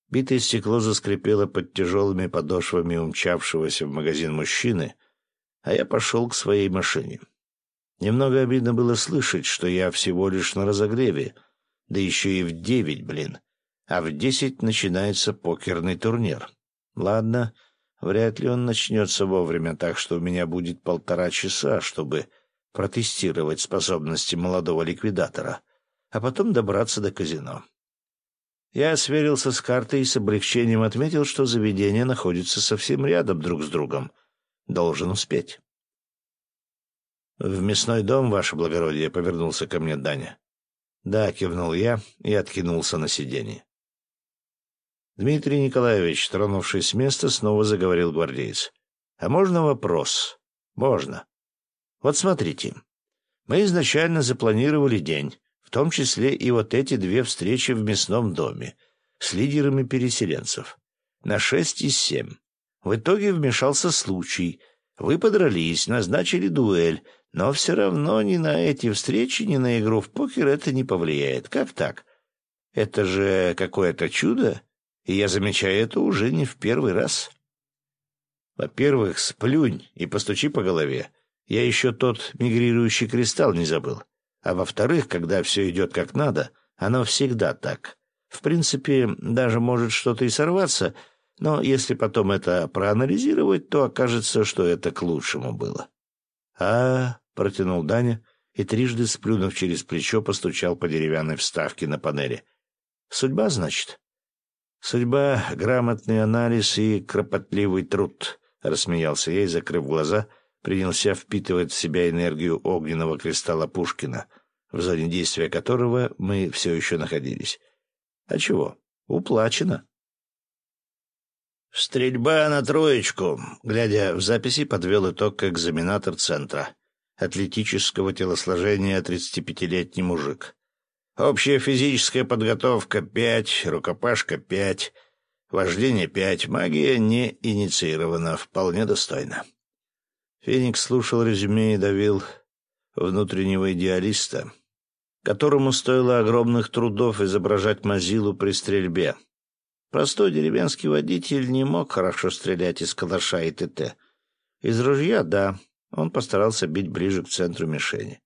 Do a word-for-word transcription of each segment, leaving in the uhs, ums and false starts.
Битое стекло заскрипело под тяжелыми подошвами умчавшегося в магазин мужчины, а я пошел к своей машине. Немного обидно было слышать, что я всего лишь на разогреве, да еще и в девять, блин, а в десять начинается покерный турнир. Ладно, вряд ли он начнется вовремя, так что у меня будет полтора часа, чтобы протестировать способности молодого ликвидатора, а потом добраться до казино. Я сверился с картой и с облегчением отметил, что заведения находятся совсем рядом друг с другом. Должен успеть. «В мясной дом, ваше благородие», — повернулся ко мне Даня. «Да», — кивнул я и откинулся на сиденье. «Дмитрий Николаевич», тронувшись с места, снова заговорил гвардеец. «А можно вопрос?» «Можно. Вот смотрите. Мы изначально запланировали день, в том числе и вот эти две встречи в мясном доме с лидерами переселенцев, на шесть из семь. В итоге вмешался случай. Вы подрались, назначили дуэль, но все равно ни на эти встречи, ни на игру в покер это не повлияет. Как так? Это же какое-то чудо, и я замечаю это уже не в первый раз. Во-первых, сплюнь и постучи по голове. Я еще тот мигрирующий кристалл не забыл. А во-вторых, когда все идет как надо, оно всегда так. В принципе, даже может что-то и сорваться, но если потом это проанализировать, то окажется, что это к лучшему было. А, — протянул Даня и, трижды сплюнув через плечо, постучал по деревянной вставке на панели. Судьба, значит? Судьба, грамотный анализ и кропотливый труд, — рассмеялся я и, закрыв глаза, принялся впитывать в себя энергию огненного кристалла Пушкина, в зоне действия которого мы все еще находились. А чего? Уплачено. «Стрельба на троечку», — глядя в записи, подвел итог экзаменатор центра. Атлетического телосложения тридцатипятилетний мужик. Общая физическая подготовка — пять, рукопашка — пять, вождение — пять, магия не инициирована, вполне достойно. Феникс слушал резюме и давил внутреннего идеалиста, которому стоило огромных трудов изображать Мазилу при стрельбе. Простой деревенский водитель не мог хорошо стрелять из калаша и ТТ. Из ружья — да, он постарался бить ближе к центру мишени.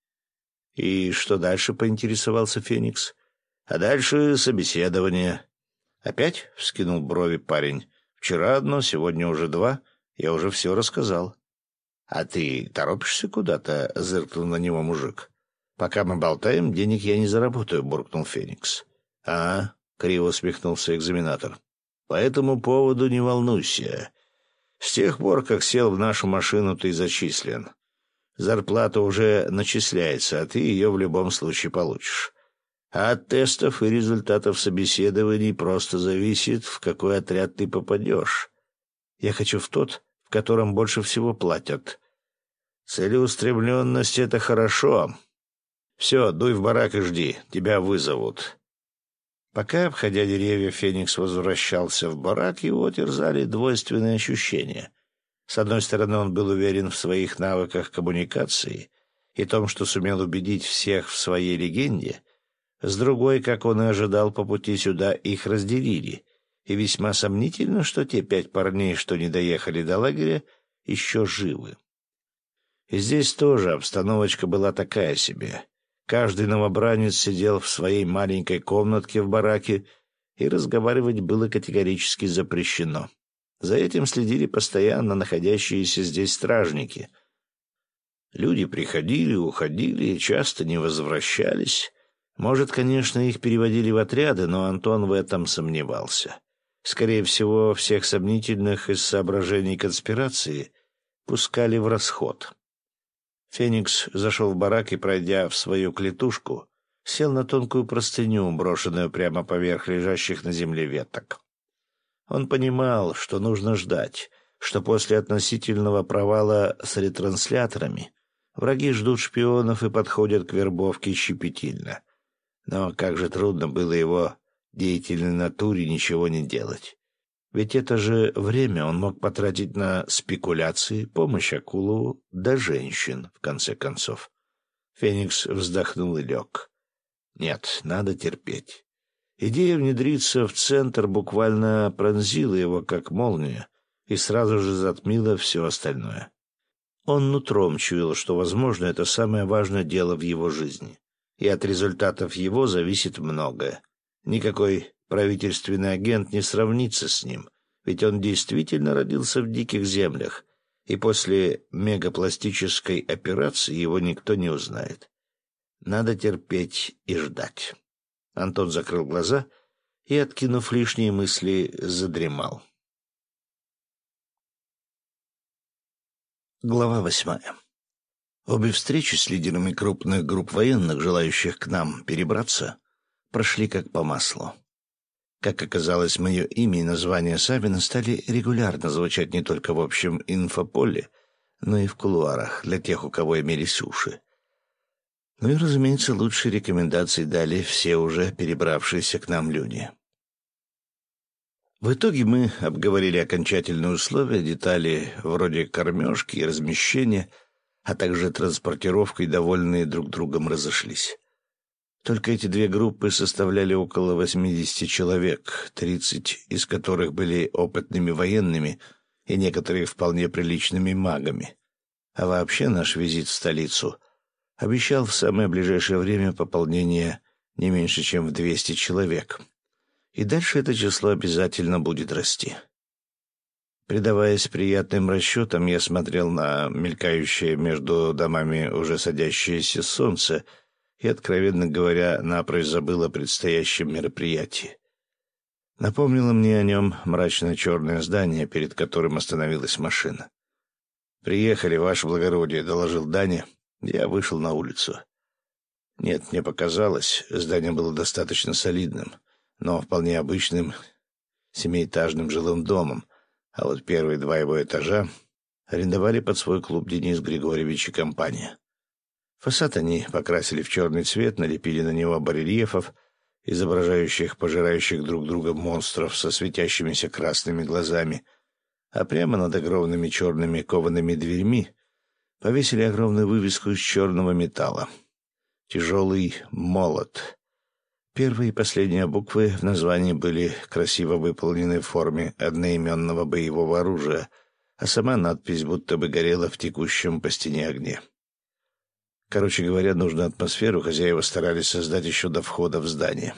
«И что дальше?» — поинтересовался Феникс. «А дальше собеседование». «Опять?» — вскинул брови парень. «Вчера одно, сегодня уже два. Я уже все рассказал». «А ты торопишься куда-то?» — зыркнул на него мужик. «Пока мы болтаем, денег я не заработаю», — буркнул Феникс. «А?» — криво усмехнулся экзаменатор. «По этому поводу не волнуйся. С тех пор, как сел в нашу машину, ты зачислен. Зарплата уже начисляется, а ты ее в любом случае получишь. А от тестов и результатов собеседований просто зависит, в какой отряд ты попадешь. Я хочу в тот, в котором больше всего платят. Целеустремленность — это хорошо. Все, дуй в барак и жди, тебя вызовут». Пока, обходя деревья, Феникс возвращался в барак, его терзали двойственные ощущения. С одной стороны, он был уверен в своих навыках коммуникации и том, что сумел убедить всех в своей легенде. С другой, как он и ожидал, по пути сюда их разделили, и весьма сомнительно, что те пять парней, что не доехали до лагеря, еще живы. И здесь тоже обстановочка была такая себе. Каждый новобранец сидел в своей маленькой комнатке в бараке, и разговаривать было категорически запрещено. За этим следили постоянно находящиеся здесь стражники. Люди приходили, уходили и часто не возвращались. Может, конечно, их переводили в отряды, но Антон в этом сомневался. Скорее всего, всех сомнительных из соображений конспирации пускали в расход. Феникс зашел в барак и, пройдя в свою клетушку, сел на тонкую простыню, брошенную прямо поверх лежащих на земле веток. Он понимал, что нужно ждать, что после относительного провала с ретрансляторами враги ждут шпионов и подходят к вербовке щепетильно. Но как же трудно было его деятельной натуре ничего не делать. Ведь это же время он мог потратить на спекуляции, помощь Акулову, да женщин, в конце концов. Феникс вздохнул и лег. Нет, надо терпеть. Идея внедриться в центр буквально пронзила его, как молния, и сразу же затмила все остальное. Он нутром чуял, что, возможно, это самое важное дело в его жизни, и от результатов его зависит многое. Никакой правительственный агент не сравнится с ним, ведь он действительно родился в диких землях, и после мегапластической операции его никто не узнает. Надо терпеть и ждать. Антон закрыл глаза и, откинув лишние мысли, задремал. Глава восьмая. Обе встречи с лидерами крупных групп военных, желающих к нам перебраться, прошли как по маслу. Как оказалось, мое имя и название Савина стали регулярно звучать не только в общем инфополе, но и в кулуарах для тех, у кого имелись уши. Ну и, разумеется, лучшие рекомендации дали все уже перебравшиеся к нам люди. В итоге мы обговорили окончательные условия, детали вроде кормежки и размещения, а также транспортировка, и довольные друг другом разошлись. Только эти две группы составляли около восьмидесяти человек, тридцать из которых были опытными военными и некоторые вполне приличными магами. А вообще наш визит в столицу обещал в самое ближайшее время пополнение не меньше, чем в двести человек. И дальше это число обязательно будет расти. Предаваясь приятным расчетам, я смотрел на мелькающее между домами уже садящееся солнце и, откровенно говоря, напрочь забыл о предстоящем мероприятии. Напомнило мне о нем мрачное черное здание, перед которым остановилась машина. «Приехали, ваше благородие», — доложил Даня. Я вышел на улицу. Нет, мне показалось, здание было достаточно солидным, но вполне обычным семиэтажным жилым домом, а вот первые два его этажа арендовали под свой клуб Денис Григорьевич и компания. Фасад они покрасили в черный цвет, налепили на него барельефов, изображающих пожирающих друг друга монстров со светящимися красными глазами, а прямо над огромными черными коваными дверьми повесили огромную вывеску из черного металла. «Тяжелый молот». Первые и последние буквы в названии были красиво выполнены в форме одноименного боевого оружия, а сама надпись будто бы горела в текущем по стене огне. Короче говоря, нужную атмосферу хозяева старались создать еще до входа в здание.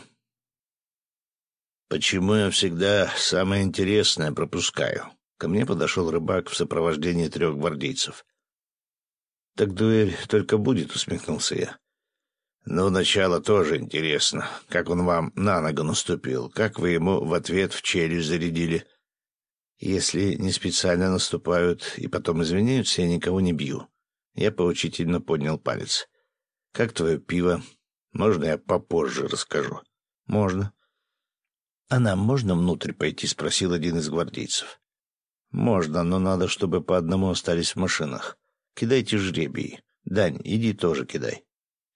«Почему я всегда самое интересное пропускаю?» Ко мне подошел рыбак в сопровождении трех гвардейцев. «Так дуэль только будет», — усмехнулся я. «Ну, начало тоже интересно. Как он вам на ногу наступил? Как вы ему в ответ в челюсть зарядили?» «Если не специально наступают и потом извиняются, я никого не бью». Я поучительно поднял палец. «Как твое пиво? Можно я попозже расскажу?» «Можно». «А нам можно внутрь пойти?» — спросил один из гвардейцев. «Можно, но надо, чтобы по одному остались в машинах. Кидайте жребий. Дань, иди тоже кидай».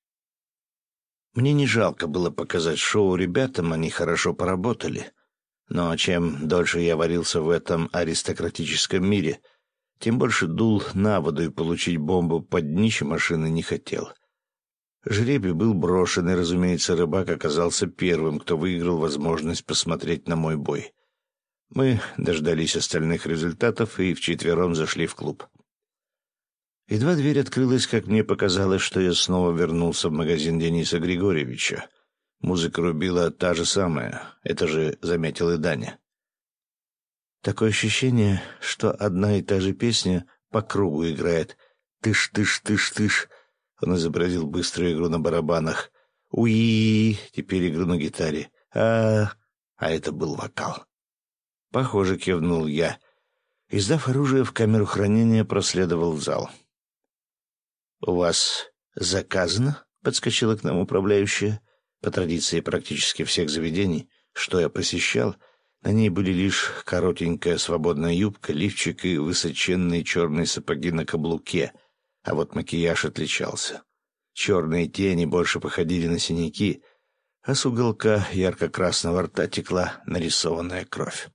Мне не жалко было показать шоу ребятам, они хорошо поработали. Но чем дольше я варился в этом аристократическом мире, тем больше дул на воду и получить бомбу под днище машины не хотел. Жребий был брошен, и, разумеется, рыбак оказался первым, кто выиграл возможность посмотреть на мой бой. Мы дождались остальных результатов и вчетвером зашли в клуб. Едва дверь открылась, как мне показалось, что я снова вернулся в магазин Дениса Григорьевича. Музыка рубила та же самая, это же заметил и Даня. Такое ощущение, что одна и та же песня по кругу играет. Тыш-тыш-тыш-тыш. Он изобразил быструю игру на барабанах. Уи, теперь игру на гитаре. А, а это был вокал. Похоже, кивнул я. И, сдав оружие в камеру хранения, проследовал в зал. «У вас заказано?» — подскочила к нам управляющая. По традиции практически всех заведений, что я посещал, на ней были лишь коротенькая свободная юбка, лифчик и высоченные черные сапоги на каблуке, а вот макияж отличался. Черные тени больше походили на синяки, а с уголка ярко-красного рта текла нарисованная кровь.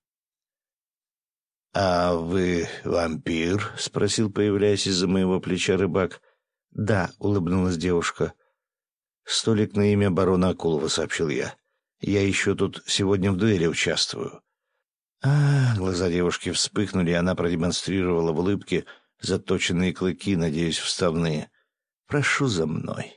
«А вы вампир?» — спросил, появляясь из-за моего плеча рыбак. «Да», — улыбнулась девушка. «Столик на имя барона Акулова», — сообщил я. Я еще тут сегодня в дуэли участвую». А, глаза девушки вспыхнули, и она продемонстрировала в улыбке заточенные клыки, надеюсь, вставные. «Прошу за мной».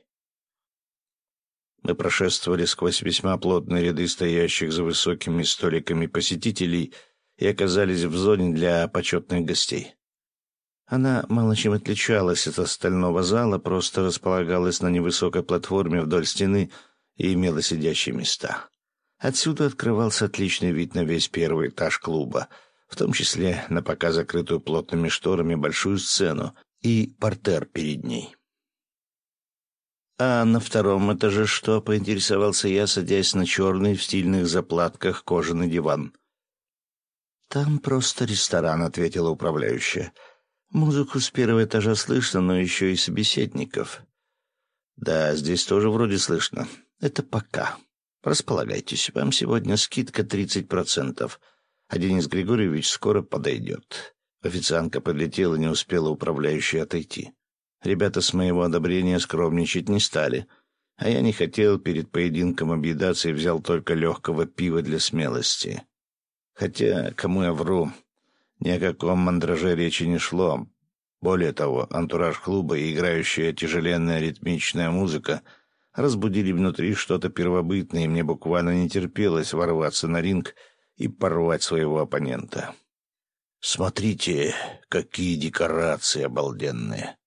Мы прошествовали сквозь весьма плотные ряды стоящих за высокими столиками посетителей и оказались в зоне для почетных гостей. Она мало чем отличалась от остального зала, просто располагалась на невысокой платформе вдоль стены и имела сидящие места. Отсюда открывался отличный вид на весь первый этаж клуба, в том числе на пока закрытую плотными шторами большую сцену и партер перед ней. «А на втором этаже что?» — поинтересовался я, садясь на черный в стильных заплатках кожаный диван. «Там просто ресторан», — ответила управляющая. «Музыку с первого этажа слышно, но еще и собеседников». «Да, здесь тоже вроде слышно. Это пока. Располагайтесь, вам сегодня скидка тридцать процентов, а Денис Григорьевич скоро подойдет». Официантка подлетела, не успела управляющая отойти. Ребята с моего одобрения скромничать не стали, а я не хотел перед поединком объедаться и взял только легкого пива для смелости. Хотя, кому я вру, ни о каком мандраже речи не шло. Более того, антураж клуба и играющая тяжеленная ритмичная музыка разбудили внутри что-то первобытное, и мне буквально не терпелось ворваться на ринг и порвать своего оппонента. «Смотрите, какие декорации обалденные!»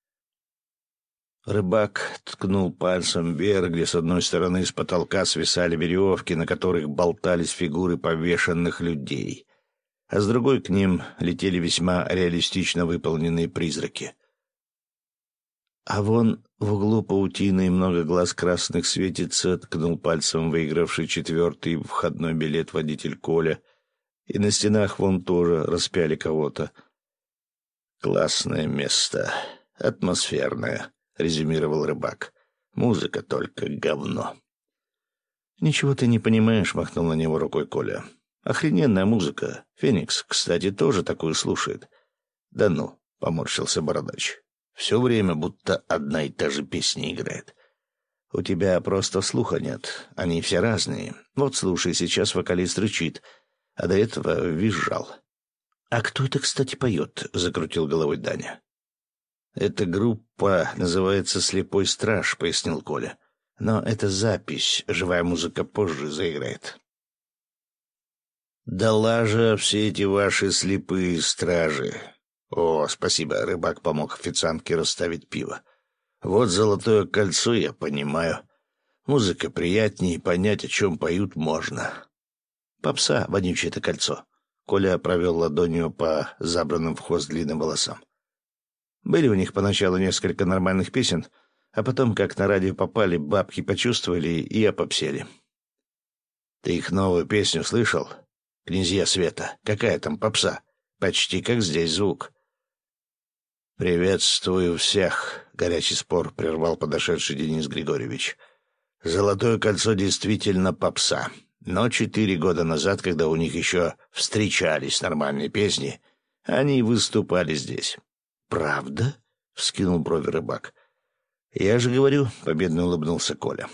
Рыбак ткнул пальцем вверх, где с одной стороны с потолка свисали веревки, на которых болтались фигуры повешенных людей, а с другой к ним летели весьма реалистично выполненные призраки. «А вон в углу паутины и много глаз красных светится», — ткнул пальцем выигравший четвертый входной билет водитель Коля, «и на стенах вон тоже распяли кого-то». «Классное место, атмосферное», — резюмировал рыбак. «Музыка только говно». «Ничего ты не понимаешь», — махнул на него рукой Коля. «Охрененная музыка. Феникс, кстати, тоже такую слушает». «Да ну», — поморщился бородач. «Все время будто одна и та же песня играет». «У тебя просто слуха нет. Они все разные. Вот слушай, сейчас вокалист рычит, а до этого визжал». «А кто это, кстати, поет?» — закрутил головой Даня. «Эта группа называется «Слепой страж», — пояснил Коля. «Но это запись, живая музыка позже заиграет». «Да лажа все эти ваши слепые стражи». «О, спасибо», — рыбак помог официантке расставить пиво. «Вот «Золотое кольцо» я понимаю. Музыка приятнее, понять, о чем поют, можно». «Попса, вонючее это кольцо». Коля провел ладонью по забранным в хвост длинным волосам. Были у них поначалу несколько нормальных песен, а потом, как на радио попали, бабки почувствовали и опопсели. «Ты их новую песню слышал? «Князья света». Какая там попса? Почти как здесь звук». «Приветствую всех», — горячий спор прервал подошедший Денис Григорьевич. «Золотое кольцо действительно попса, но четыре года назад, когда у них еще встречались нормальные песни, они выступали здесь». «Правда?» — вскинул брови рыбак. «Я же говорю», — победно улыбнулся Коля.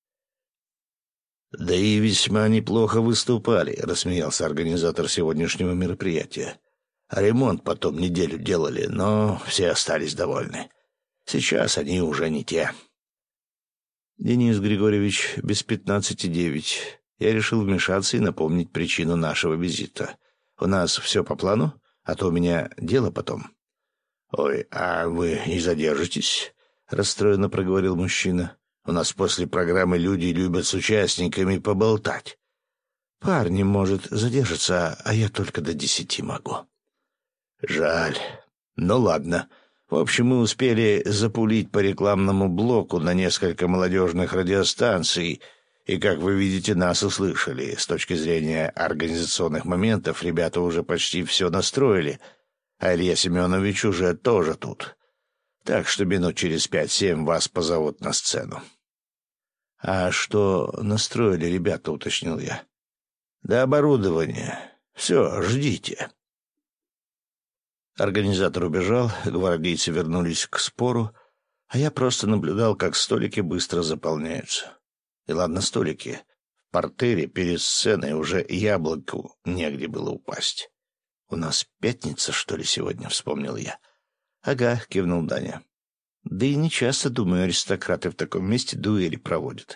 «Да и весьма неплохо выступали», — рассмеялся организатор сегодняшнего мероприятия. «А ремонт потом неделю делали, но все остались довольны. Сейчас они уже не те». «Денис Григорьевич, без пятнадцати девять. Я решил вмешаться и напомнить причину нашего визита. У нас все по плану, а то у меня дело потом». «Ой, а вы не задержитесь?» — расстроенно проговорил мужчина. «У нас после программы люди любят с участниками поболтать». «Парни, может, задержатся, а я только до десяти могу». «Жаль. Ну ладно. В общем, мы успели запулить по рекламному блоку на несколько молодежных радиостанций, и, как вы видите, нас услышали. С точки зрения организационных моментов ребята уже почти все настроили, а Илья Семенович уже тоже тут. Так что минут через пять-семь вас позовут на сцену». «А что настроили ребята?» — уточнил я. «Да оборудование. Все, ждите». Организатор убежал, гвардейцы вернулись к спору, а я просто наблюдал, как столики быстро заполняются. И ладно, столики. В портере перед сценой уже яблоку негде было упасть. «У нас пятница, что ли, сегодня?» — вспомнил я. «Ага», — кивнул Даня. «Да и не часто, думаю, аристократы в таком месте дуэли проводят».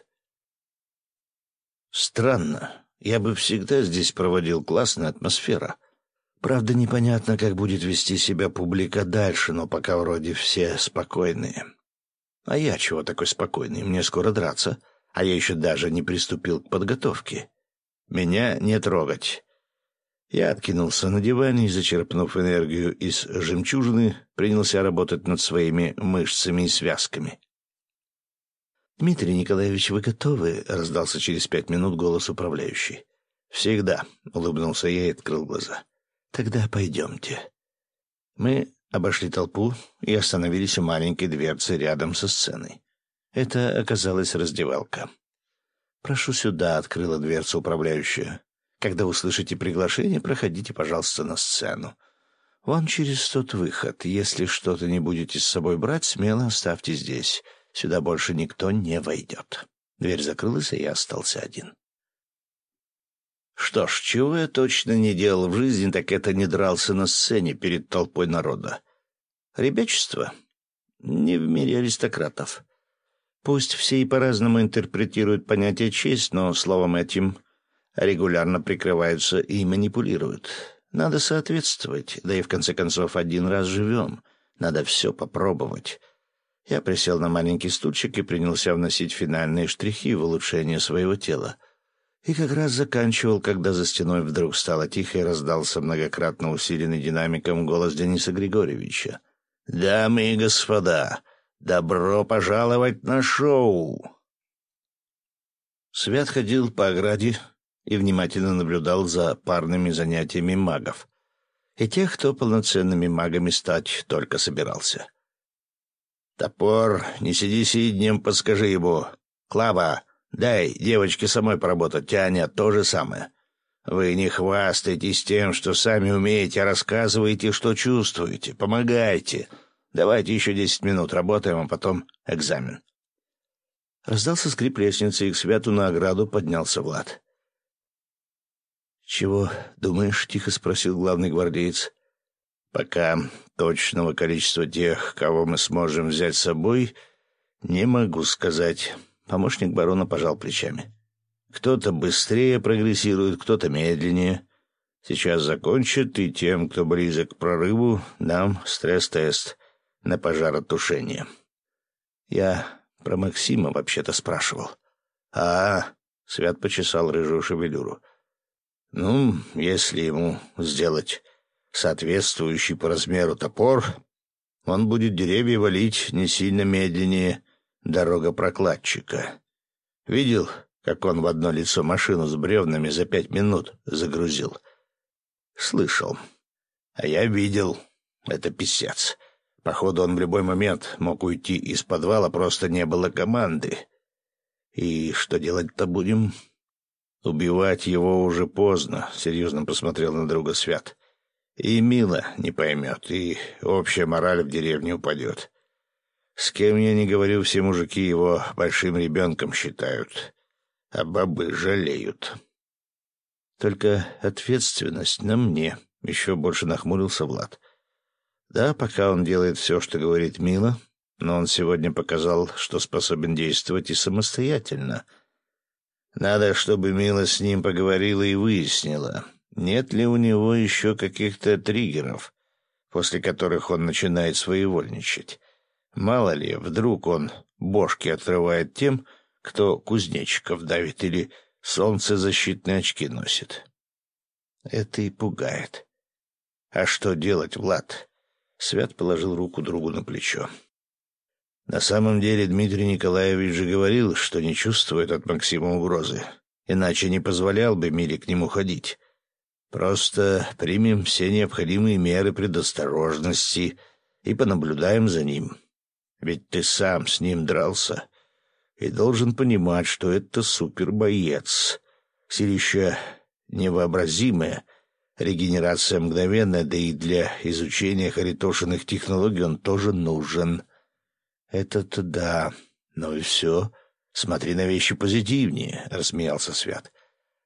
«Странно. Я бы всегда здесь проводил классная атмосфера. Правда, непонятно, как будет вести себя публика дальше, но пока вроде все спокойные. А я чего такой спокойный? Мне скоро драться, а я еще даже не приступил к подготовке. Меня не трогать». Я откинулся на диване и, зачерпнув энергию из жемчужины, принялся работать над своими мышцами и связками. «Дмитрий Николаевич, вы готовы?» — раздался через пять минут голос управляющей. «Всегда», — улыбнулся я и открыл глаза. «Тогда пойдемте». Мы обошли толпу и остановились у маленькой дверцы рядом со сценой. Это оказалась раздевалка. «Прошу сюда», — открыла дверцу управляющая. «Когда услышите приглашение, проходите, пожалуйста, на сцену. Вон через тот выход. Если что-то не будете с собой брать, смело оставьте здесь. Сюда больше никто не войдет». Дверь закрылась, и я остался один. Что ж, чего я точно не делал в жизни, так это не дрался на сцене перед толпой народа. Ребячество? Не в мире аристократов. Пусть все и по-разному интерпретируют понятие «честь», но словом этим регулярно прикрываются и манипулируют. Надо соответствовать, да и в конце концов один раз живем. Надо все попробовать. Я присел на маленький стульчик и принялся вносить финальные штрихи в улучшение своего тела. И как раз заканчивал, когда за стеной вдруг стало тихо и раздался многократно усиленный динамиком голос Дениса Григорьевича. «Дамы и господа, добро пожаловать на шоу!» Свят ходил по ограде и внимательно наблюдал за парными занятиями магов и тех, кто полноценными магами стать только собирался. «Топор, не сиди сиднем, подскажи ему. Клава, дай девочке самой поработать, Аня, то же самое. Вы не хвастайтесь тем, что сами умеете, а рассказывайте, что чувствуете. Помогайте. Давайте еще десять минут работаем, а потом экзамен». Раздался скрип лестницы, и к Святу на ограду поднялся Влад. «Чего думаешь?» — тихо спросил главный гвардеец. «Пока точного количества тех, кого мы сможем взять с собой, не могу сказать». Помощник барона пожал плечами. «Кто-то быстрее прогрессирует, кто-то медленнее. Сейчас закончат, и тем, кто близок к прорыву, дам стресс-тест на пожаротушение». «Я про Максима вообще-то спрашивал». «А, — Свят почесал рыжую шевелюру. — Ну, если ему сделать соответствующий по размеру топор, он будет деревья валить не сильно медленнее дорогопрокладчика. Видел, как он в одно лицо машину с бревнами за пять минут загрузил?» «Слышал. А я видел. Это писец. Походу, он в любой момент мог уйти из подвала, просто не было команды. И что делать-то будем?» «Убивать его уже поздно», — серьезно посмотрел на друга Свят. «И Мила не поймет, и общая мораль в деревне упадет. С кем я не говорю, все мужики его большим ребенком считают, а бабы жалеют». «Только ответственность на мне», — еще больше нахмурился Влад. «Да, пока он делает все, что говорит Мила, но он сегодня показал, что способен действовать и самостоятельно. Надо, чтобы Мила с ним поговорила и выяснила, нет ли у него еще каких-то триггеров, после которых он начинает своевольничать. Мало ли, вдруг он бошки отрывает тем, кто кузнечиков давит или солнцезащитные очки носит. Это и пугает. А что делать, Влад?» Свят положил руку другу на плечо. «На самом деле Дмитрий Николаевич же говорил, что не чувствует от Максима угрозы, иначе не позволял бы Миле к нему ходить. Просто примем все необходимые меры предосторожности и понаблюдаем за ним. Ведь ты сам с ним дрался и должен понимать, что это супербоец. Силища невообразимая, регенерация мгновенная, да и для изучения харитошиных технологий он тоже нужен». «Это-то да. Ну и все. Смотри на вещи позитивнее», — рассмеялся Свят.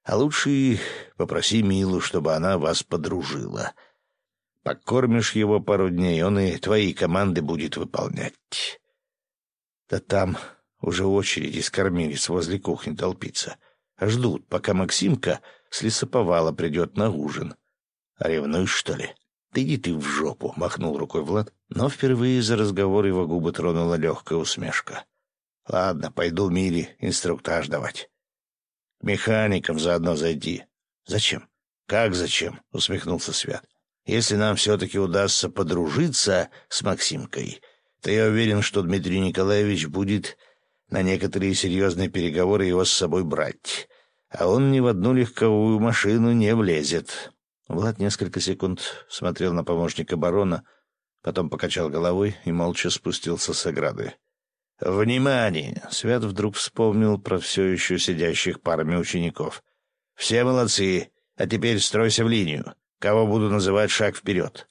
А лучше попроси Милу, чтобы она вас подружила. Покормишь его пару дней, он и твои команды будет выполнять. Да там уже очередь из кормилец возле кухни толпится. Ждут, пока Максимка с лесоповала придет на ужин. А ревнуешь, что ли? Да иди ты в жопу, — махнул рукой Влад, но впервые за разговор его губы тронула легкая усмешка. Ладно, пойду Миле инструктаж давать. К механикам заодно зайди. Зачем? Как зачем? — усмехнулся Свят. Если нам все-таки удастся подружиться с Максимкой, то я уверен, что Дмитрий Николаевич будет на некоторые серьезные переговоры его с собой брать, а он ни в одну легковую машину не влезет. Влад несколько секунд смотрел на помощника барона, потом покачал головой и молча спустился с ограды. «Внимание!» — Свят вдруг вспомнил про все еще сидящих парами учеников. «Все молодцы, а теперь стройся в линию. Кого буду называть, шаг вперед».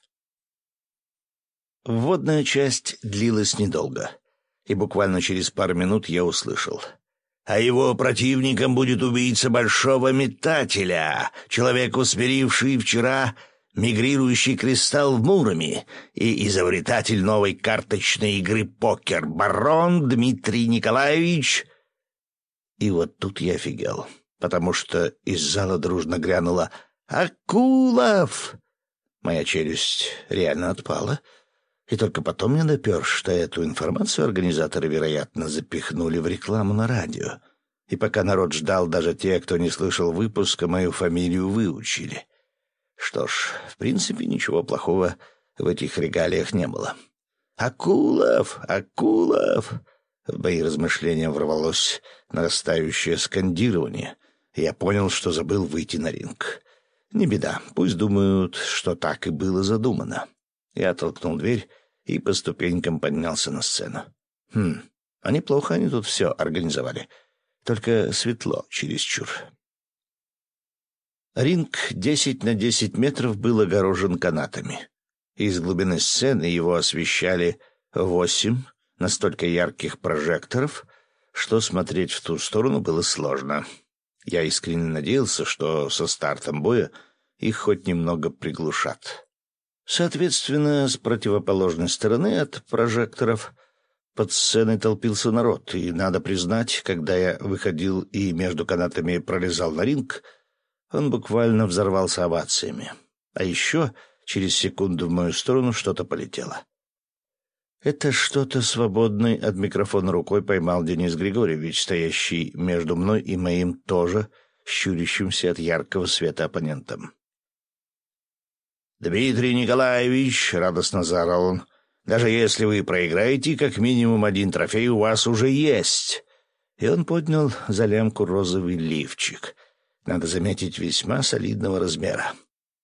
Вводная часть длилась недолго, и буквально через пару минут я услышал. «А его противником будет убийца Большого Метателя, человек, усмиривший вчера мигрирующий кристалл в Муроме, и изобретатель новой карточной игры покер, барон Дмитрий Николаевич». И вот тут я офигел, потому что из зала дружно грянуло «Акулов!». Моя челюсть реально отпала, и только потом я допер, что эту информацию организаторы, вероятно, запихнули в рекламу на радио. И пока народ ждал, даже те, кто не слышал выпуска, мою фамилию выучили. Что ж, в принципе, ничего плохого в этих регалиях не было. «Акулов! Акулов!» В мои размышления ворвалось нарастающее скандирование, и я понял, что забыл выйти на ринг. Не беда, пусть думают, что так и было задумано. Я толкнул дверь и по ступенькам поднялся на сцену. Хм, а неплохо они тут все организовали. Только светло чересчур. Ринг десять на десять метров был огорожен канатами. Из глубины сцены его освещали восемь настолько ярких прожекторов, что смотреть в ту сторону было сложно. Я искренне надеялся, что со стартом боя их хоть немного приглушат. Соответственно, с противоположной стороны от прожекторов под сценой толпился народ, и, надо признать, когда я выходил и между канатами пролезал на ринг, он буквально взорвался овациями. А еще через секунду в мою сторону что-то полетело. Это что-то свободной от микрофона рукой поймал Денис Григорьевич, стоящий между мной и моим тоже щурящимся от яркого света оппонентом. «Дмитрий Николаевич», — радостно заорал он, — «даже если вы проиграете, как минимум один трофей у вас уже есть». И он поднял за лямку розовый лифчик, надо заметить, весьма солидного размера.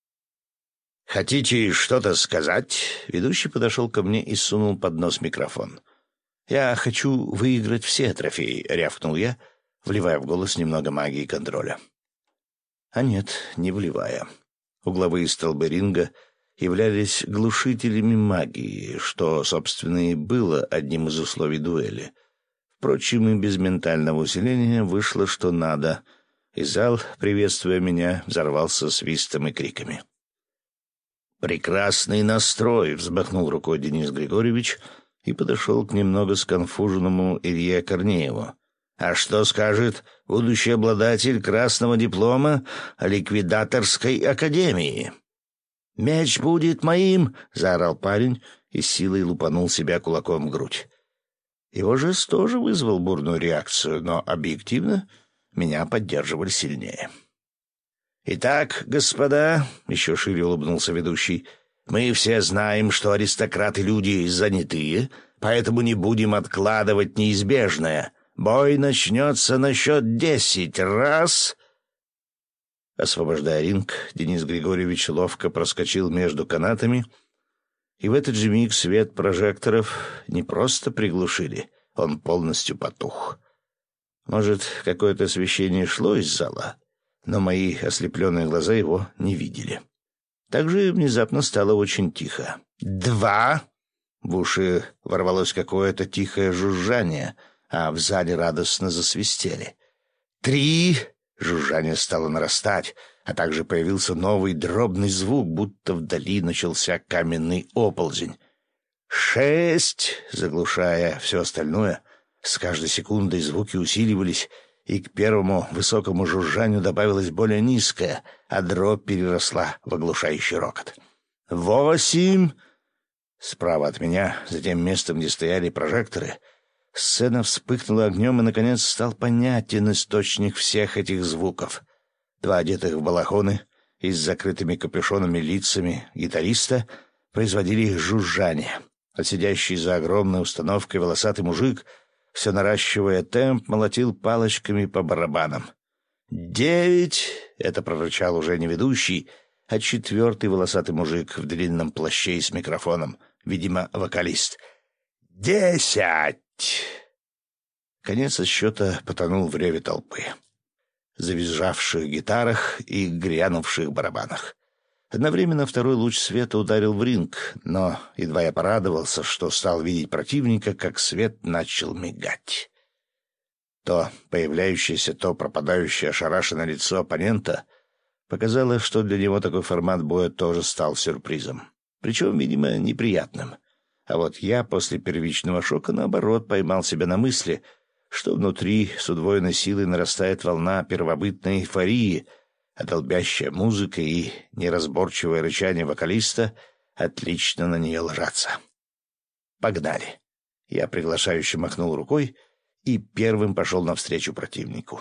«Хотите что-то сказать?» Ведущий подошел ко мне и сунул под нос микрофон. «Я хочу выиграть все трофеи», — рявкнул я, вливая в голос немного магии контроля. А нет, не вливая. Угловые столбы ринга являлись глушителями магии, что, собственно, и было одним из условий дуэли. Впрочем, и без ментального усиления вышло что надо, и зал, приветствуя меня, взорвался свистом и криками. «Прекрасный настрой!» — взмахнул рукой Денис Григорьевич и подошел к немного сконфуженному Илье Корнееву. «А что скажет будущий обладатель красного диплома ликвидаторской академии?» «Меч будет моим!» — заорал парень и силой лупанул себя кулаком в грудь. Его жест тоже вызвал бурную реакцию, но объективно меня поддерживали сильнее. «Итак, господа», — еще шире улыбнулся ведущий, — «мы все знаем, что аристократы люди занятые, поэтому не будем откладывать неизбежное. Бой начнется на счет десять. Раз!» Освобождая ринг, Денис Григорьевич ловко проскочил между канатами, и в этот же миг свет прожекторов не просто приглушили, он полностью потух. Может, какое-то освещение шло из зала, но мои ослепленные глаза его не видели. Также внезапно стало очень тихо. «Два!» В уши ворвалось какое-то тихое жужжание, а в зале радостно засвистели. «Три!» Жужжание стало нарастать, а также появился новый дробный звук, будто вдали начался каменный оползень. «Шесть!» — заглушая все остальное, с каждой секундой звуки усиливались, и к первому высокому жужжанию добавилось более низкое, а дробь переросла в оглушающий рокот. «Восемь!» Справа от меня, за тем местом, где стояли прожекторы, сцена вспыхнула огнем, и, наконец, стал понятен источник всех этих звуков. Два одетых в балахоны и с закрытыми капюшонами лицами гитариста производили жужжание, а сидящий за огромной установкой волосатый мужик, все наращивая темп, молотил палочками по барабанам. «Девять!» — это прорычал уже не ведущий, а четвертый волосатый мужик в длинном плаще и с микрофоном, видимо, вокалист. «Десять!» Конец отсчета потонул в реве толпы, завизжавших гитарах и грянувших барабанах. Одновременно второй луч света ударил в ринг, но едва я порадовался, что стал видеть противника, как свет начал мигать. То появляющееся, то пропадающее ошарашенное лицо оппонента показало, что для него такой формат боя тоже стал сюрпризом, причем, видимо, неприятным. А вот я после первичного шока, наоборот, поймал себя на мысли, что внутри с удвоенной силой нарастает волна первобытной эйфории, а долбящая музыка и неразборчивое рычание вокалиста отлично на нее ложатся. «Погнали!» Я приглашающе махнул рукой и первым пошел навстречу противнику.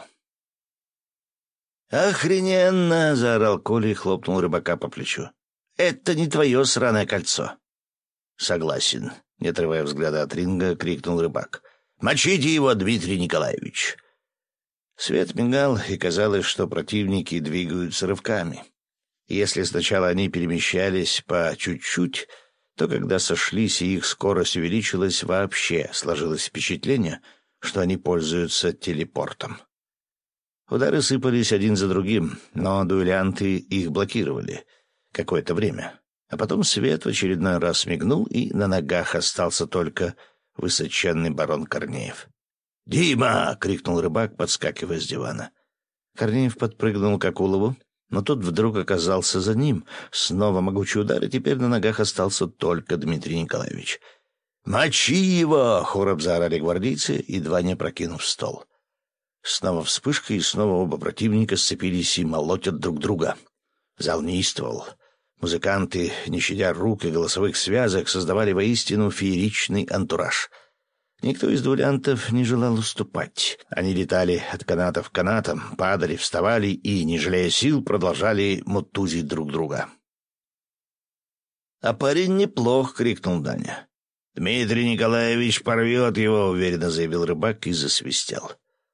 «Охрененно!» — заорал Коля и хлопнул рыбака по плечу. «Это не твое сраное кольцо!» «Согласен», — не отрывая взгляда от ринга, крикнул рыбак. «Мочите его, Дмитрий Николаевич!» Свет мигал, и казалось, что противники двигаются рывками. Если сначала они перемещались по чуть-чуть, то когда сошлись и их скорость увеличилась, вообще сложилось впечатление, что они пользуются телепортом. Удары сыпались один за другим, но дуэлянты их блокировали какое-то время. А потом свет в очередной раз мигнул, и на ногах остался только высоченный барон Корнеев. «Дима!» — крикнул рыбак, подскакивая с дивана. Корнеев подпрыгнул к Акулову, но тот вдруг оказался за ним. Снова могучий удар, и теперь на ногах остался только Дмитрий Николаевич. «Мочи его!» — хором заорали гвардейцы, едва не опрокинув стол. Снова вспышка, и снова оба противника сцепились и молотят друг друга. Зал неистовал. Музыканты, не щадя рук и голосовых связок, создавали воистину фееричный антураж. Никто из дуэлянтов не желал уступать. Они летали от канатов к канатам, падали, вставали и, не жалея сил, продолжали мутузить друг друга. «А парень неплох!» — крикнул Даня. «Дмитрий Николаевич порвет его!» — уверенно заявил рыбак и засвистел.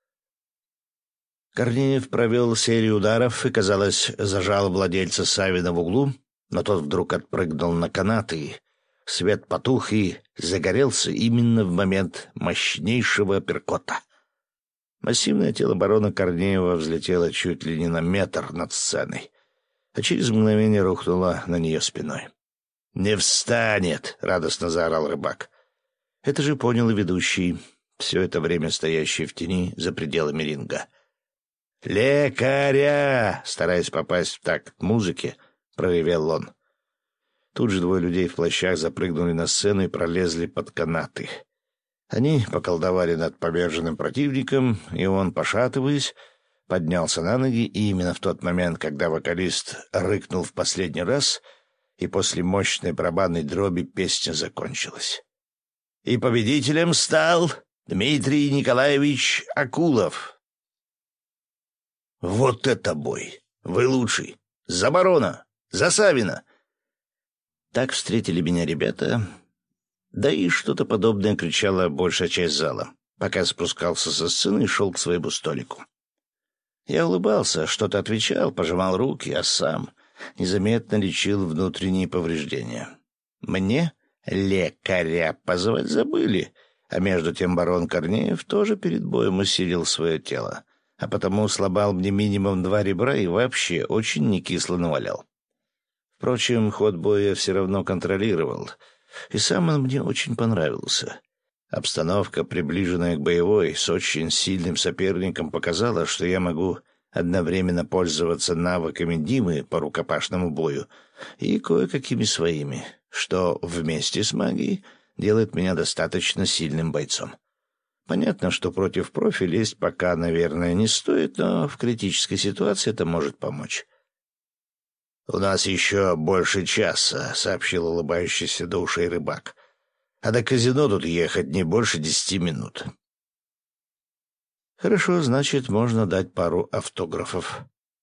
Корнеев провел серию ударов и, казалось, зажал владельца Савина в углу, но тот вдруг отпрыгнул на канаты, свет потух и загорелся именно в момент мощнейшего апперкота. Массивное тело барона Корнеева взлетело чуть ли не на метр над сценой, а через мгновение рухнуло на нее спиной. «Не встанет!» — радостно заорал рыбак. Это же понял и ведущий, все это время стоящий в тени за пределами ринга. «Лекаря!» — стараясь попасть в такт музыки, проревел он. Тут же двое людей в плащах запрыгнули на сцену и пролезли под канаты. Они поколдовали над поверженным противником, и он, пошатываясь, поднялся на ноги, и именно в тот момент, когда вокалист рыкнул в последний раз, и после мощной барабанной дроби песня закончилась. И победителем стал Дмитрий Николаевич Акулов. «Вот это бой! Вы лучший! За барона! За Савина!» Так встретили меня ребята, да и что-то подобное кричала большая часть зала, пока спускался со сцены и шел к своему столику. Я улыбался, что-то отвечал, пожимал руки, а сам незаметно лечил внутренние повреждения. Мне лекаря позвать забыли, а между тем барон Корнеев тоже перед боем усилил свое тело, а потому слабал мне минимум два ребра и вообще очень некисло навалял. Впрочем, ход боя все равно контролировал, и сам он мне очень понравился. Обстановка, приближенная к боевой, с очень сильным соперником, показала, что я могу одновременно пользоваться навыками Димы по рукопашному бою и кое-какими своими, что вместе с магией делает меня достаточно сильным бойцом. Понятно, что против профи лезть пока, наверное, не стоит, но в критической ситуации это может помочь. «У нас еще больше часа», — сообщил улыбающийся до ушей рыбак. «А до казино тут ехать не больше десяти минут». «Хорошо, значит, можно дать пару автографов».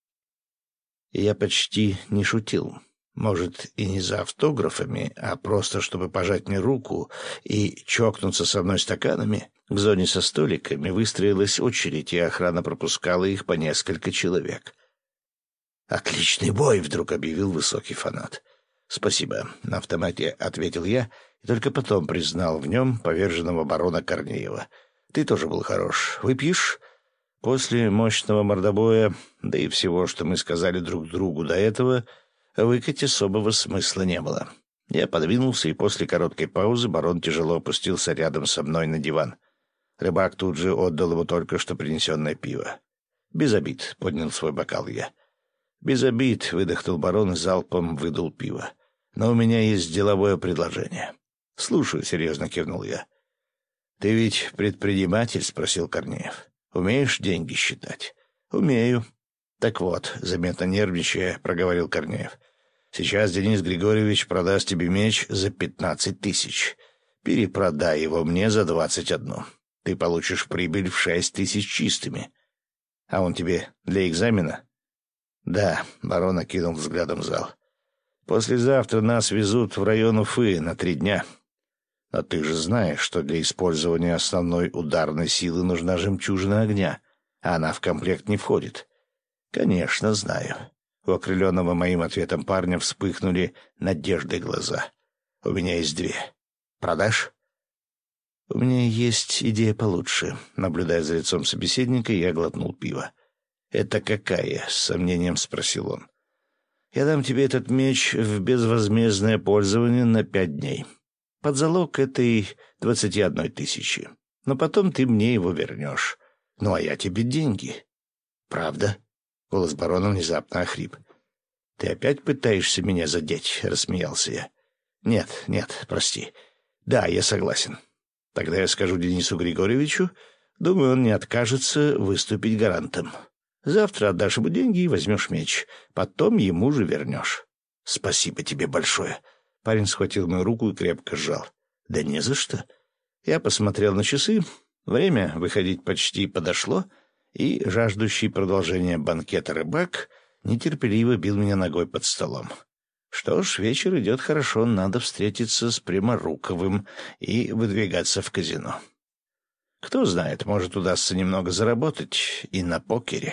И я почти не шутил. Может, и не за автографами, а просто чтобы пожать мне руку и чокнуться со мной стаканами. К зоне со столиками выстроилась очередь, и охрана пропускала их по несколько человек. «Отличный бой!» — вдруг объявил высокий фанат. «Спасибо», — на автомате ответил я, и только потом признал в нем поверженного барона Корнеева. «Ты тоже был хорош. Выпьешь?» После мощного мордобоя, да и всего, что мы сказали друг другу до этого, выкать особого смысла не было. Я подвинулся, и после короткой паузы барон тяжело опустился рядом со мной на диван. Рыбак тут же отдал ему только что принесенное пиво. «Без обид», — поднял свой бокал я. «Без обид», — выдохнул барон и залпом выдул пиво. «Но у меня есть деловое предложение». «Слушаю», — серьезно кивнул я. «Ты ведь предприниматель?» — спросил Корнеев. «Умеешь деньги считать?» «Умею». «Так вот», — заметно нервничая, проговорил Корнеев. «Сейчас Денис Григорьевич продаст тебе меч за пятнадцать тысяч. Перепродай его мне за двадцать одну. Ты получишь прибыль в шесть тысяч чистыми. А он тебе для экзамена?» «Да», — барон окинул взглядом зал. «Послезавтра нас везут в район Уфы на три дня. Но ты же знаешь, что для использования основной ударной силы нужна жемчужина огня, а она в комплект не входит». «Конечно, знаю». У окрыленного моим ответом парня вспыхнули надеждой глаза. «У меня есть две. Продашь?» «У меня есть идея получше». Наблюдая за лицом собеседника, я глотнул пиво. «Это какая?» — с сомнением спросил он. «Я дам тебе этот меч в безвозмездное пользование на пять дней. Под залог этой двадцати одной тысячи. Но потом ты мне его вернешь. Ну, а я тебе деньги». «Правда?» — голос барона внезапно охрип. «Ты опять пытаешься меня задеть?» — рассмеялся я. «Нет, нет, прости. Да, я согласен. Тогда я скажу Денису Григорьевичу. Думаю, он не откажется выступить гарантом. Завтра отдашь ему деньги и возьмешь меч. Потом ему же вернешь». «Спасибо тебе большое». Парень схватил мою руку и крепко сжал. «Да не за что». Я посмотрел на часы. Время выходить почти подошло, и жаждущий продолжения банкета рыбак нетерпеливо бил меня ногой под столом. Что ж, вечер идет хорошо, надо встретиться с Пряморуковым и выдвигаться в казино. Кто знает, может, удастся немного заработать и на покере.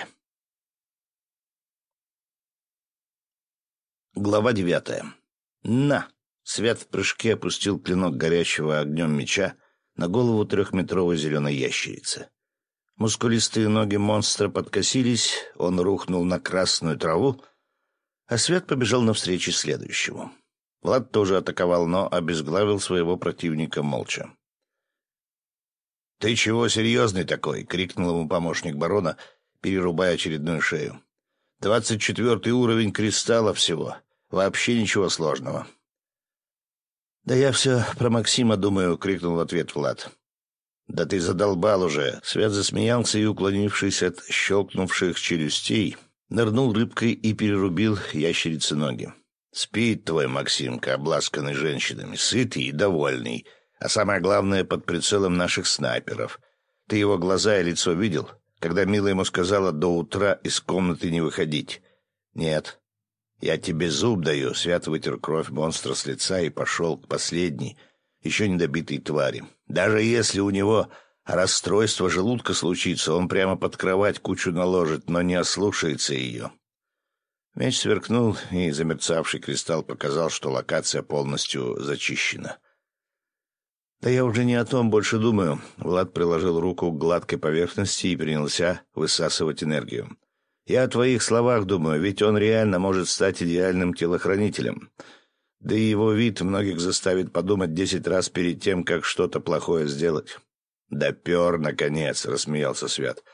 Глава девятая. «На!» — Свят в прыжке опустил клинок горящего огнем меча на голову трехметровой зеленой ящерицы. Мускулистые ноги монстра подкосились, он рухнул на красную траву, а Свят побежал навстречу следующему. Влад тоже атаковал, но обезглавил своего противника молча. «Ты чего серьезный такой?» — крикнул ему помощник барона, перерубая очередную шею. «Двадцать четвертый уровень кристалла всего. Вообще ничего сложного». «Да я все про Максима думаю», — крикнул в ответ Влад. «Да ты задолбал уже!» Свят засмеялся и, уклонившись от щелкнувших челюстей, нырнул рыбкой и перерубил ящерице ноги. «Спит твой Максимка, обласканный женщинами, сытый и довольный, а самое главное, под прицелом наших снайперов. Ты его глаза и лицо видел, когда Мила ему сказала до утра из комнаты не выходить?» «Нет». «Я тебе зуб даю», — Свят вытер кровь монстра с лица и пошел к последней, еще недобитой твари. «Даже если у него расстройство желудка случится, он прямо под кровать кучу наложит, но не ослушается ее». Меч сверкнул, и замерцавший кристалл показал, что локация полностью зачищена. «Да я уже не о том больше думаю». Влад приложил руку к гладкой поверхности и принялся высасывать энергию. «Я о твоих словах думаю, ведь он реально может стать идеальным телохранителем. Да и его вид многих заставит подумать десять раз перед тем, как что-то плохое сделать». «Допер, наконец», — рассмеялся Свят.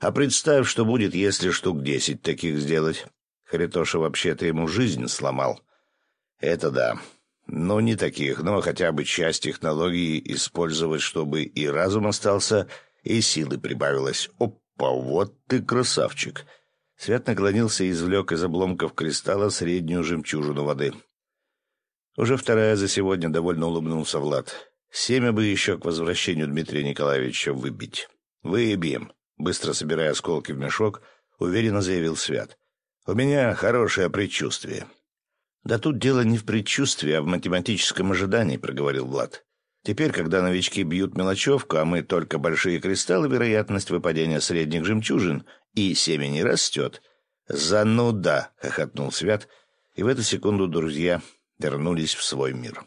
А представь, что будет, если штук десять таких сделать. Харитоша вообще-то ему жизнь сломал. Это да. Ну, не таких, но хотя бы часть технологии использовать, чтобы и разум остался, и силы прибавилось. Опа, вот ты красавчик. Свят наклонился и извлек из обломков кристалла среднюю жемчужину воды. Уже вторая за сегодня, довольно улыбнулся Влад. Семя бы еще к возвращению Дмитрия Николаевича выбить. Выбьем. Быстро собирая осколки в мешок, уверенно заявил Свят. У меня хорошее предчувствие. Да тут дело не в предчувствии, а в математическом ожидании, проговорил Влад. Теперь, когда новички бьют мелочевку, а мы только большие кристаллы, вероятность выпадения средних жемчужин и семени растет. Зануда, хохотнул Свят, и в эту секунду друзья вернулись в свой мир.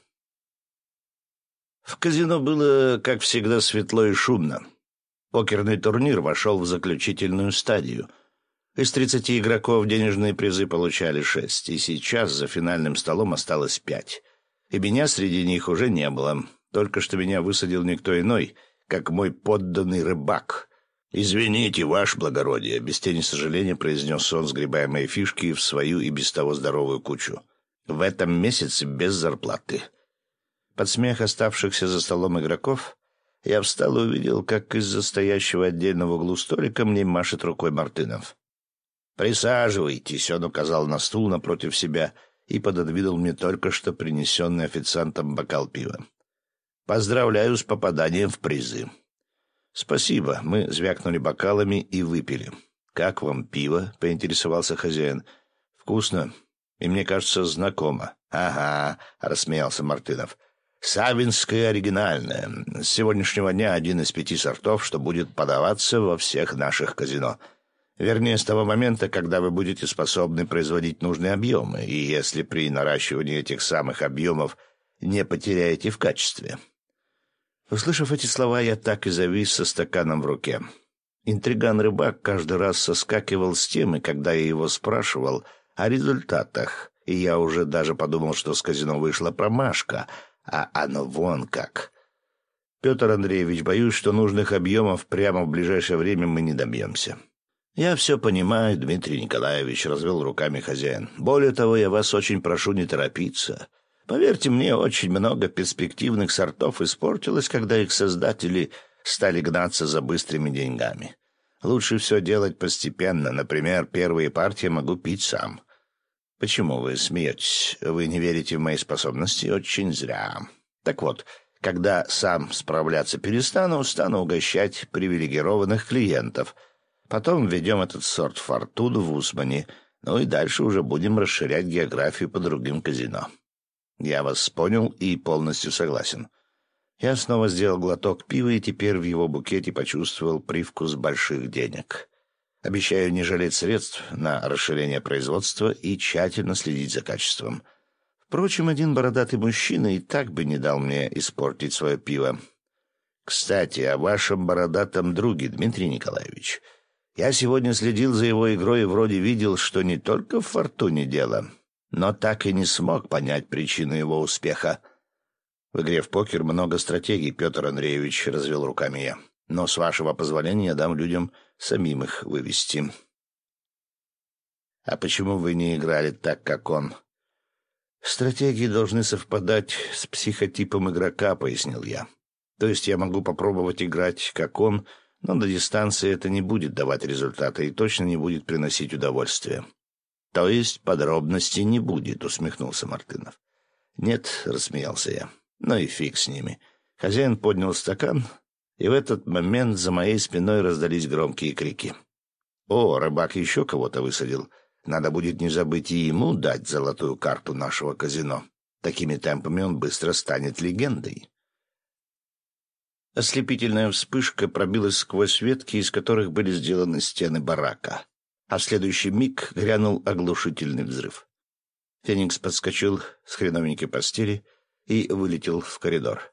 В казино было, как всегда, светло и шумно. Покерный турнир вошел в заключительную стадию. Из тридцати игроков денежные призы получали шесть, и сейчас за финальным столом осталось пять. И меня среди них уже не было. Только что меня высадил никто иной, как мой подданный рыбак. «Извините, ваше благородие», — без тени сожаления произнес он, сгребая мои фишки в свою и без того здоровую кучу. «В этом месяце без зарплаты». Под смех оставшихся за столом игроков я встал и увидел, как из-за стоящего отдельно в углу столика мне машет рукой Мартынов. «Присаживайтесь», — он указал на стул напротив себя и пододвинул мне только что принесенный официантом бокал пива. «Поздравляю с попаданием в призы». «Спасибо», — мы звякнули бокалами и выпили. «Как вам пиво?» — поинтересовался хозяин. «Вкусно. И, мне кажется, знакомо». «Ага», — рассмеялся Мартынов. «Савинское оригинальное. С сегодняшнего дня один из пяти сортов, что будет подаваться во всех наших казино. Вернее, с того момента, когда вы будете способны производить нужные объемы, и если при наращивании этих самых объемов не потеряете в качестве». Услышав эти слова, я так и завис со стаканом в руке. Интриган-рыбак каждый раз соскакивал с темы, когда я его спрашивал о результатах, и я уже даже подумал, что с казино вышла промашка, а оно вон как. «Петр Андреевич, боюсь, что нужных объемов прямо в ближайшее время мы не добьемся». «Я все понимаю, Дмитрий Николаевич», — развел руками хозяин. «Более того, я вас очень прошу не торопиться. Поверьте мне, очень много перспективных сортов испортилось, когда их создатели стали гнаться за быстрыми деньгами. Лучше все делать постепенно. Например, первые партии могу пить сам». «Почему вы смеетесь? Вы не верите в мои способности? Очень зря. Так вот, когда сам справляться перестану, стану угощать привилегированных клиентов. Потом введем этот сорт фортуны в Усмане, ну и дальше уже будем расширять географию по другим казино». «Я вас понял и полностью согласен». Я снова сделал глоток пива и теперь в его букете почувствовал привкус больших денег. Обещаю не жалеть средств на расширение производства и тщательно следить за качеством. Впрочем, один бородатый мужчина и так бы не дал мне испортить свое пиво. «Кстати, о вашем бородатом друге, Дмитрий Николаевич. Я сегодня следил за его игрой и вроде видел, что не только в фортуне дело, но так и не смог понять причину его успеха». «В игре в покер много стратегий, Петр Андреевич», — развел руками я. «Но, с вашего позволения, я дам людям самим их вывести». «А почему вы не играли так, как он?» «Стратегии должны совпадать с психотипом игрока», — пояснил я. «То есть я могу попробовать играть, как он, но на дистанции это не будет давать результата и точно не будет приносить удовольствие». «То есть подробностей не будет», — усмехнулся Мартынов. «Нет», — рассмеялся я. «Ну и фиг с ними». Хозяин поднял стакан, и в этот момент за моей спиной раздались громкие крики. «О, рыбак еще кого-то высадил. Надо будет не забыть и ему дать золотую карту нашего казино. Такими темпами он быстро станет легендой». Ослепительная вспышка пробилась сквозь ветки, из которых были сделаны стены барака. А в следующий миг грянул оглушительный взрыв. Феникс подскочил с хреновенькой постели и вылетел в коридор.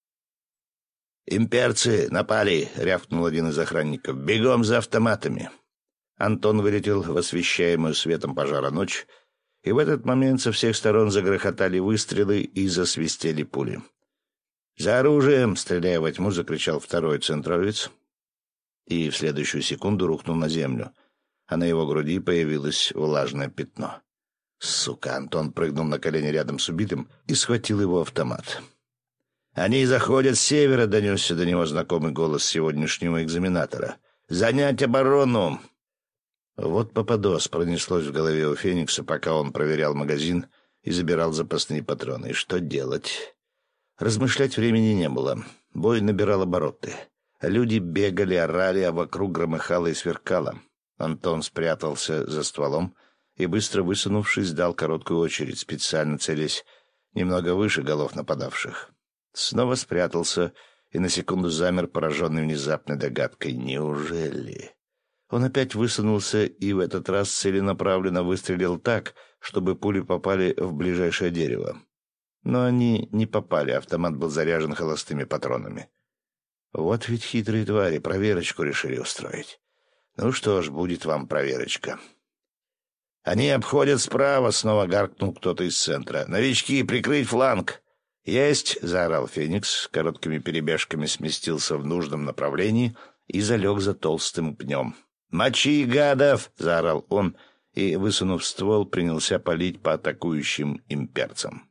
«Имперцы напали!» — рявкнул один из охранников. «Бегом за автоматами!» Антон вылетел в освещаемую светом пожара ночь, и в этот момент со всех сторон загрохотали выстрелы и засвистели пули. «За оружием!» — стреляя во тьму, закричал второй центровец. и в следующую секунду рухнул на землю, а на его груди появилось влажное пятно. Сука, Антон прыгнул на колени рядом с убитым и схватил его автомат. «Они заходят с севера», — донесся до него знакомый голос сегодняшнего экзаменатора. «Занять оборону!» Вот попадос пронеслось в голове у Феникса, пока он проверял магазин и забирал запасные патроны. И что делать? Размышлять времени не было. Бой набирал обороты. Люди бегали, орали, а вокруг громыхало и сверкало. Антон спрятался за стволом и, быстро высунувшись, дал короткую очередь, специально целясь немного выше голов нападавших. Снова спрятался и на секунду замер, пораженный внезапной догадкой. Неужели? Он опять высунулся и в этот раз целенаправленно выстрелил так, чтобы пули попали в ближайшее дерево. Но они не попали, автомат был заряжен холостыми патронами. Вот ведь хитрые твари, проверочку решили устроить. Ну что ж, будет вам проверочка. «Они обходят справа», — снова гаркнул кто-то из центра. «Новички, прикрыть фланг!» «Есть!» — заорал Феникс, короткими перебежками сместился в нужном направлении и залег за толстым пнем. «Мочи, гадов!» — заорал он и, высунув ствол, принялся палить по атакующим имперцам.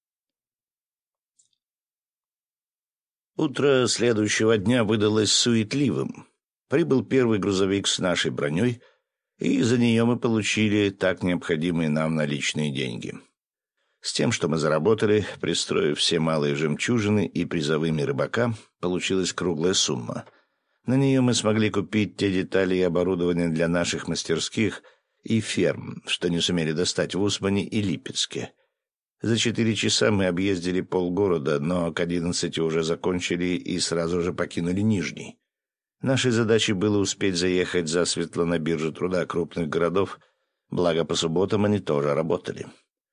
Утро следующего дня выдалось суетливым. Прибыл первый грузовик с нашей броней, и за нее мы получили так необходимые нам наличные деньги. С тем, что мы заработали, пристроив все малые жемчужины и призовыми рыбака, получилась круглая сумма. На нее мы смогли купить те детали и оборудование для наших мастерских и ферм, что не сумели достать в Усмане и Липецке. За четыре часа мы объездили полгорода, но к одиннадцати уже закончили и сразу же покинули Нижний. Нашей задачей было успеть заехать засветло на биржу труда крупных городов, благо по субботам они тоже работали.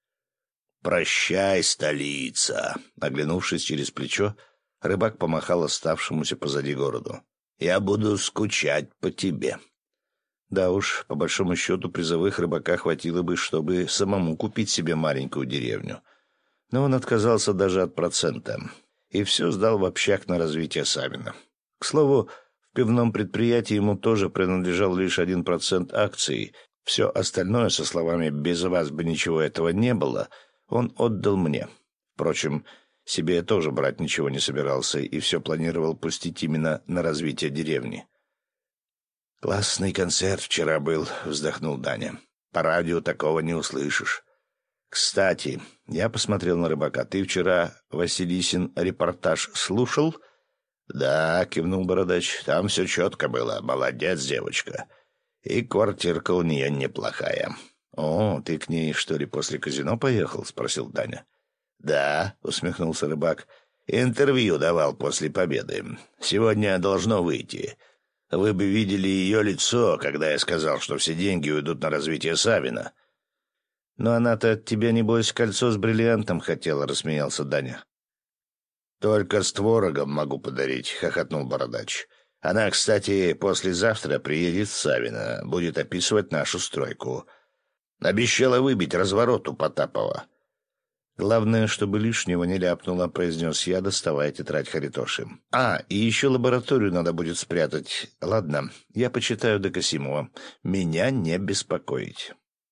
«Прощай, столица!» Оглянувшись через плечо, рыбак помахал оставшемуся позади городу. «Я буду скучать по тебе». Да уж, по большому счету, призовых рыбака хватило бы, чтобы самому купить себе маленькую деревню. Но он отказался даже от процента. И все сдал в общак на развитие Савина. К слову, в пивном предприятии ему тоже принадлежал лишь один процент акций. Все остальное, со словами «без вас бы ничего этого не было», он отдал мне. Впрочем, себе я тоже брать ничего не собирался и все планировал пустить именно на развитие деревни. «Классный концерт вчера был», — вздохнул Даня. «По радио такого не услышишь. Кстати, я посмотрел на рыбака. Ты вчера Василисин репортаж слушал?» «Да», — кивнул Бородач, — «там все четко было. Молодец, девочка. И квартирка у нее неплохая». «О, ты к ней, что ли, после казино поехал?» — спросил Даня. «Да», — усмехнулся рыбак, — «интервью давал после победы. Сегодня должно выйти. Вы бы видели ее лицо, когда я сказал, что все деньги уйдут на развитие Савина». «Но она-то от тебя, небось, кольцо с бриллиантом хотела», — рассмеялся Даня. «Только с творогом могу подарить», — хохотнул Бородач. «Она, кстати, послезавтра приедет в Савино, будет описывать нашу стройку. Обещала выбить разворот у Потапова». «Главное, чтобы лишнего не ляпнуло», — произнес я, доставая тетрадь Харитоши. «А, и еще лабораторию надо будет спрятать. Ладно, я почитаю до Касимова. Меня не беспокоить».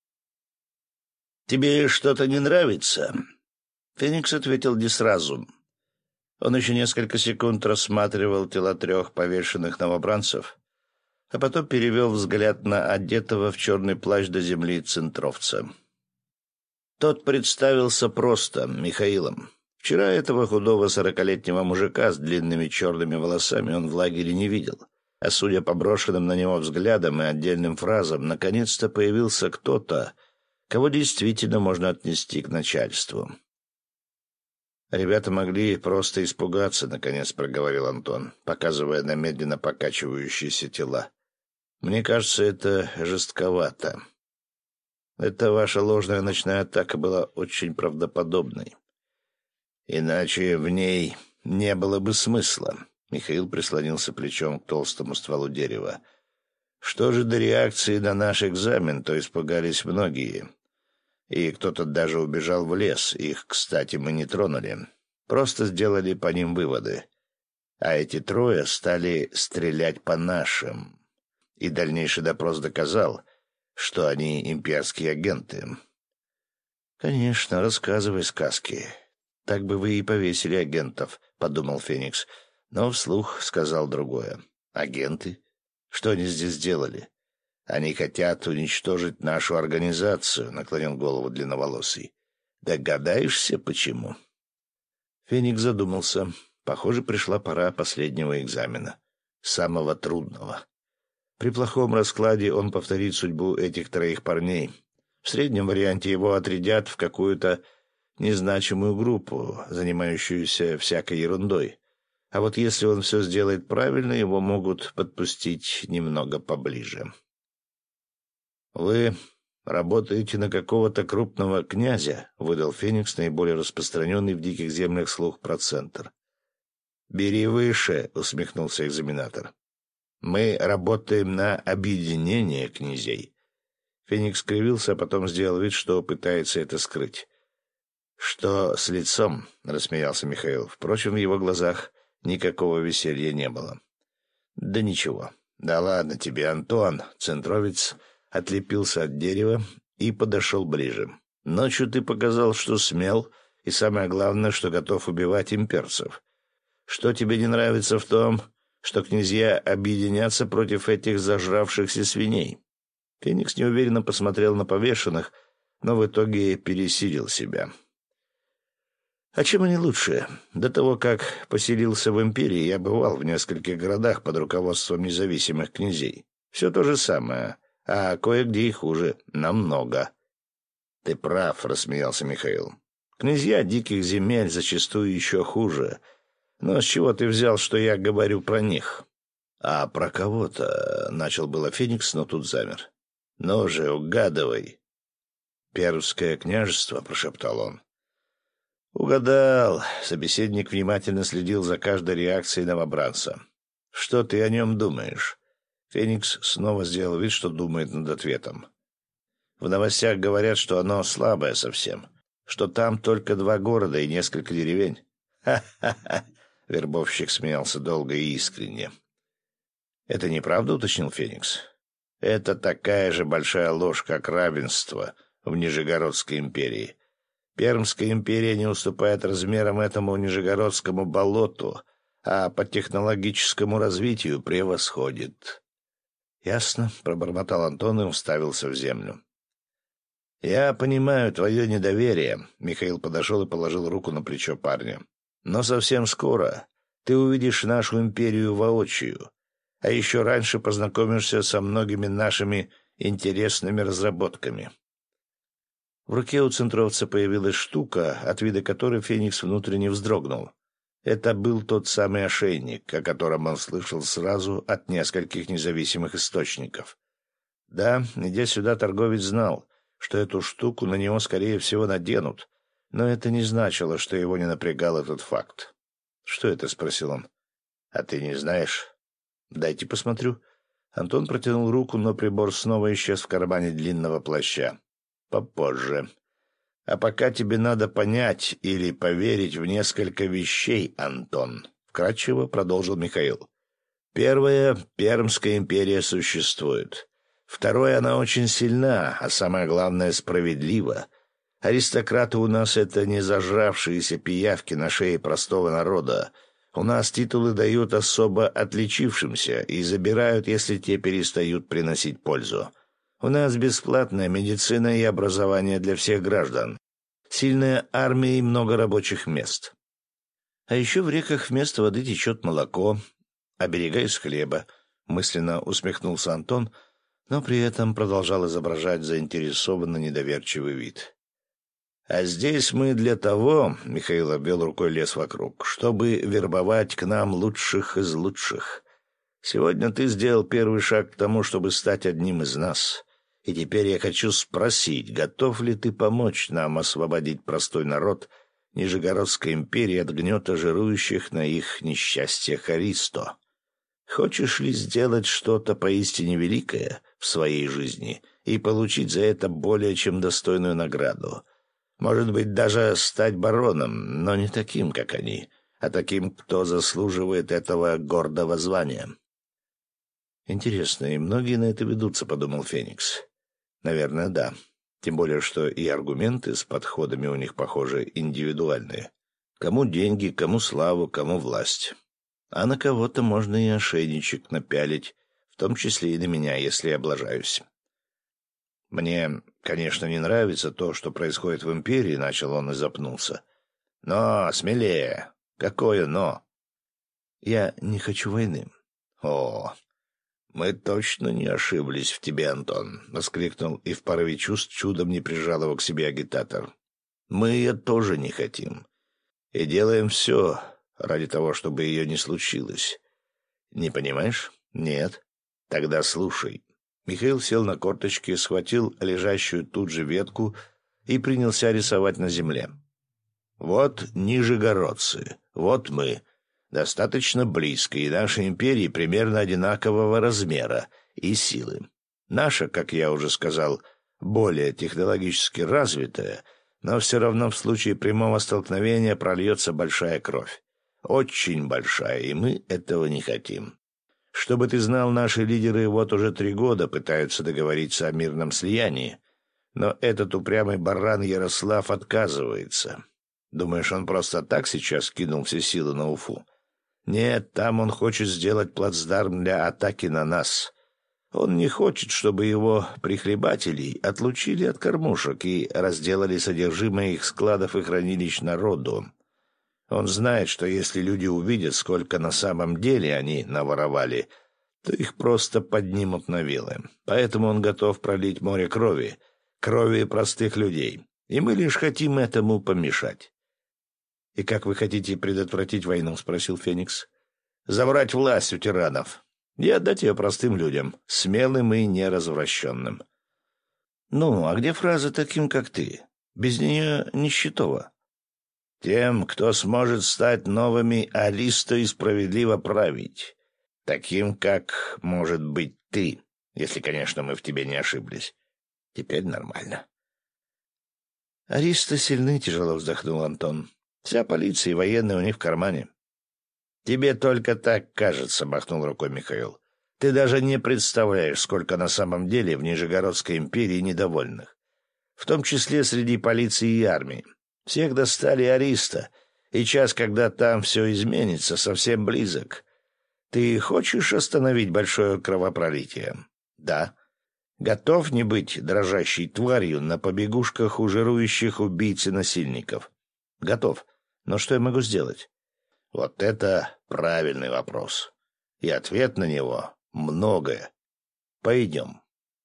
«Тебе что-то не нравится?» Феникс ответил не сразу. Он еще несколько секунд рассматривал тела трех повешенных новобранцев, а потом перевел взгляд на одетого в черный плащ до земли центровца. Тот представился просто Михаилом. Вчера этого худого сорокалетнего мужика с длинными черными волосами он в лагере не видел, а судя по брошенным на него взглядам и отдельным фразам, наконец-то появился кто-то, кого действительно можно отнести к начальству. «Ребята могли просто испугаться», — наконец проговорил Антон, показывая на медленно покачивающиеся тела. «Мне кажется, это жестковато. Эта ваша ложная ночная атака была очень правдоподобной. Иначе в ней не было бы смысла». Михаил прислонился плечом к толстому стволу дерева. «Что же до реакции на наш экзамен, то испугались многие. И кто-то даже убежал в лес. Их, кстати, мы не тронули. Просто сделали по ним выводы. а эти трое стали стрелять по нашим. И дальнейший допрос доказал, что они имперские агенты. «Конечно, рассказывай сказки. Так бы вы и повесили агентов», — подумал Феникс, но вслух сказал другое. «Агенты? Что они здесь делали?» «Они хотят уничтожить нашу организацию», — наклонил голову длинноволосый. «Догадаешься, почему?» Феникс задумался. Похоже, пришла пора последнего экзамена, самого трудного. При плохом раскладе он повторит судьбу этих троих парней. В среднем варианте его отрядят в какую-то незначимую группу, занимающуюся всякой ерундой. А вот если он все сделает правильно, его могут подпустить немного поближе. «Вы работаете на какого-то крупного князя», — выдал Феникс наиболее распространенный в диких землях слух про центр. «Бери выше», — усмехнулся экзаменатор. «Мы работаем на объединение князей». Феникс скривился, а потом сделал вид, что пытается это скрыть. «Что с лицом?» — рассмеялся Михаил. Впрочем, в его глазах никакого веселья не было. «Да ничего. Да ладно тебе, Антон». Центровец отлепился от дерева и подошел ближе. «Ночью ты показал, что смел, и самое главное, что готов убивать имперцев. Что тебе не нравится в том, что князья объединятся против этих зажравшихся свиней?» Феникс неуверенно посмотрел на повешенных, но в итоге пересилил себя. «А чем они лучше? До того, как поселился в империи, я бывал в нескольких городах под руководством независимых князей. Все то же самое, а кое-где и хуже, намного». «Ты прав», — рассмеялся Михаил. «Князья диких земель зачастую еще хуже. Но с чего ты взял, что я говорю про них?» «А про кого-то...» — начал было Феникс, но тут замер. «Ну же, угадывай». «Пермское княжество», — прошептал он. «Угадал». Собеседник внимательно следил за каждой реакцией новобранца. «Что ты о нем думаешь?» Феникс снова сделал вид, что думает над ответом. «В новостях говорят, что оно слабое совсем, что там только два города и несколько деревень». «Ха-ха-ха!» — вербовщик смеялся долго и искренне. «Это неправда?» — уточнил Феникс. «Это такая же большая ложь, как равенство в Нижегородской империи. Пермская империя не уступает размерам этому Нижегородскому болоту, а по технологическому развитию превосходит». «Ясно», — пробормотал Антон и уставился в землю. «Я понимаю твое недоверие», — Михаил подошел и положил руку на плечо парня. «Но совсем скоро ты увидишь нашу империю воочию, а еще раньше познакомишься со многими нашими интересными разработками». В руке у центровца появилась штука, от вида которой Феникс внутренне вздрогнул. Это был тот самый ошейник, о котором он слышал сразу от нескольких независимых источников. Да, идя сюда, торговец знал, что эту штуку на него, скорее всего, наденут, но это не значило, что его не напрягал этот факт. «Что это?» — спросил он. «А ты не знаешь?» «Дайте посмотрю». Антон протянул руку, но прибор снова исчез в кармане длинного плаща. «Попозже. А пока тебе надо понять или поверить в несколько вещей, Антон», — вкратчиво продолжил Михаил. «Первое — Пермская империя существует. Второе — она очень сильна, а самое главное — справедлива. Аристократы у нас — это не зажравшиеся пиявки на шее простого народа. У нас титулы дают особо отличившимся и забирают, если те перестают приносить пользу. У нас бесплатная медицина и образование для всех граждан. Сильная армия и много рабочих мест. А еще в реках вместо воды течет молоко, а берега из хлеба», — мысленно усмехнулся Антон, но при этом продолжал изображать заинтересованно недоверчивый вид. «А здесь мы для того», — Михаил обвел рукой лес вокруг, — «чтобы вербовать к нам лучших из лучших. Сегодня ты сделал первый шаг к тому, чтобы стать одним из нас. И теперь я хочу спросить, готов ли ты помочь нам освободить простой народ Нижегородской империи от гнета жирующих на их несчастьях аристо? Хочешь ли сделать что-то поистине великое в своей жизни и получить за это более чем достойную награду? Может быть, даже стать бароном, но не таким, как они, а таким, кто заслуживает этого гордого звания. «Интересно, и многие на это ведутся», — подумал Феникс. «Наверное, да. Тем более, что и аргументы с подходами у них, похоже, индивидуальные. Кому деньги, кому славу, кому власть. А на кого-то можно и ошейничек напялить, в том числе и на меня, если облажаюсь. Мне, конечно, не нравится то, что происходит в империи», — начал он и запнулся. «Но смелее. Какое «но»?» «Я не хочу войны». «О, мы точно не ошиблись в тебе, Антон», — воскликнул и в порыве чувств чудом не прижал его к себе агитатор. «Мы ее тоже не хотим. И делаем все ради того, чтобы ее не случилось. Не понимаешь? Нет? Тогда слушай». Михаил сел на корточки, схватил лежащую тут же ветку и принялся рисовать на земле. «Вот нижегородцы, вот мы. Достаточно близко, и наши империи примерно одинакового размера и силы. Наша, как я уже сказал, более технологически развитая, но все равно в случае прямого столкновения прольется большая кровь. Очень большая, и мы этого не хотим. Чтобы ты знал, наши лидеры вот уже три года пытаются договориться о мирном слиянии, но этот упрямый баран Ярослав отказывается. Думаешь, он просто так сейчас кинул все силы на Уфу? Нет, там он хочет сделать плацдарм для атаки на нас. Он не хочет, чтобы его прихлебателей отлучили от кормушек и разделали содержимое их складов и хранилищ народу. Он знает, что если люди увидят, сколько на самом деле они наворовали, то их просто поднимут на вилы. Поэтому он готов пролить море крови, крови простых людей. И мы лишь хотим этому помешать. «И как вы хотите предотвратить войну?» — спросил Феникс. «Забрать власть у тиранов и отдать ее простым людям, смелым и неразвращенным». «Ну, а где фраза таким, как ты? Без нее нищетово». «Тем, кто сможет стать новыми аристо и справедливо править. Таким, как, может быть, ты, если, конечно, мы в тебе не ошиблись. Теперь нормально». «Аристо сильны», — тяжело вздохнул Антон. «Вся полиция и военные у них в кармане». «Тебе только так кажется», — махнул рукой Михаил. «Ты даже не представляешь, сколько на самом деле в Нижегородской империи недовольных. В том числе среди полиции и армии. Всех достали ариста, и час, когда там все изменится, совсем близок. Ты хочешь остановить большое кровопролитие? Да. Готов не быть дрожащей тварью на побегушках у жирующих убийц и насильников? Готов. Но что я могу сделать? Вот это правильный вопрос. И ответ на него — многое. Пойдем.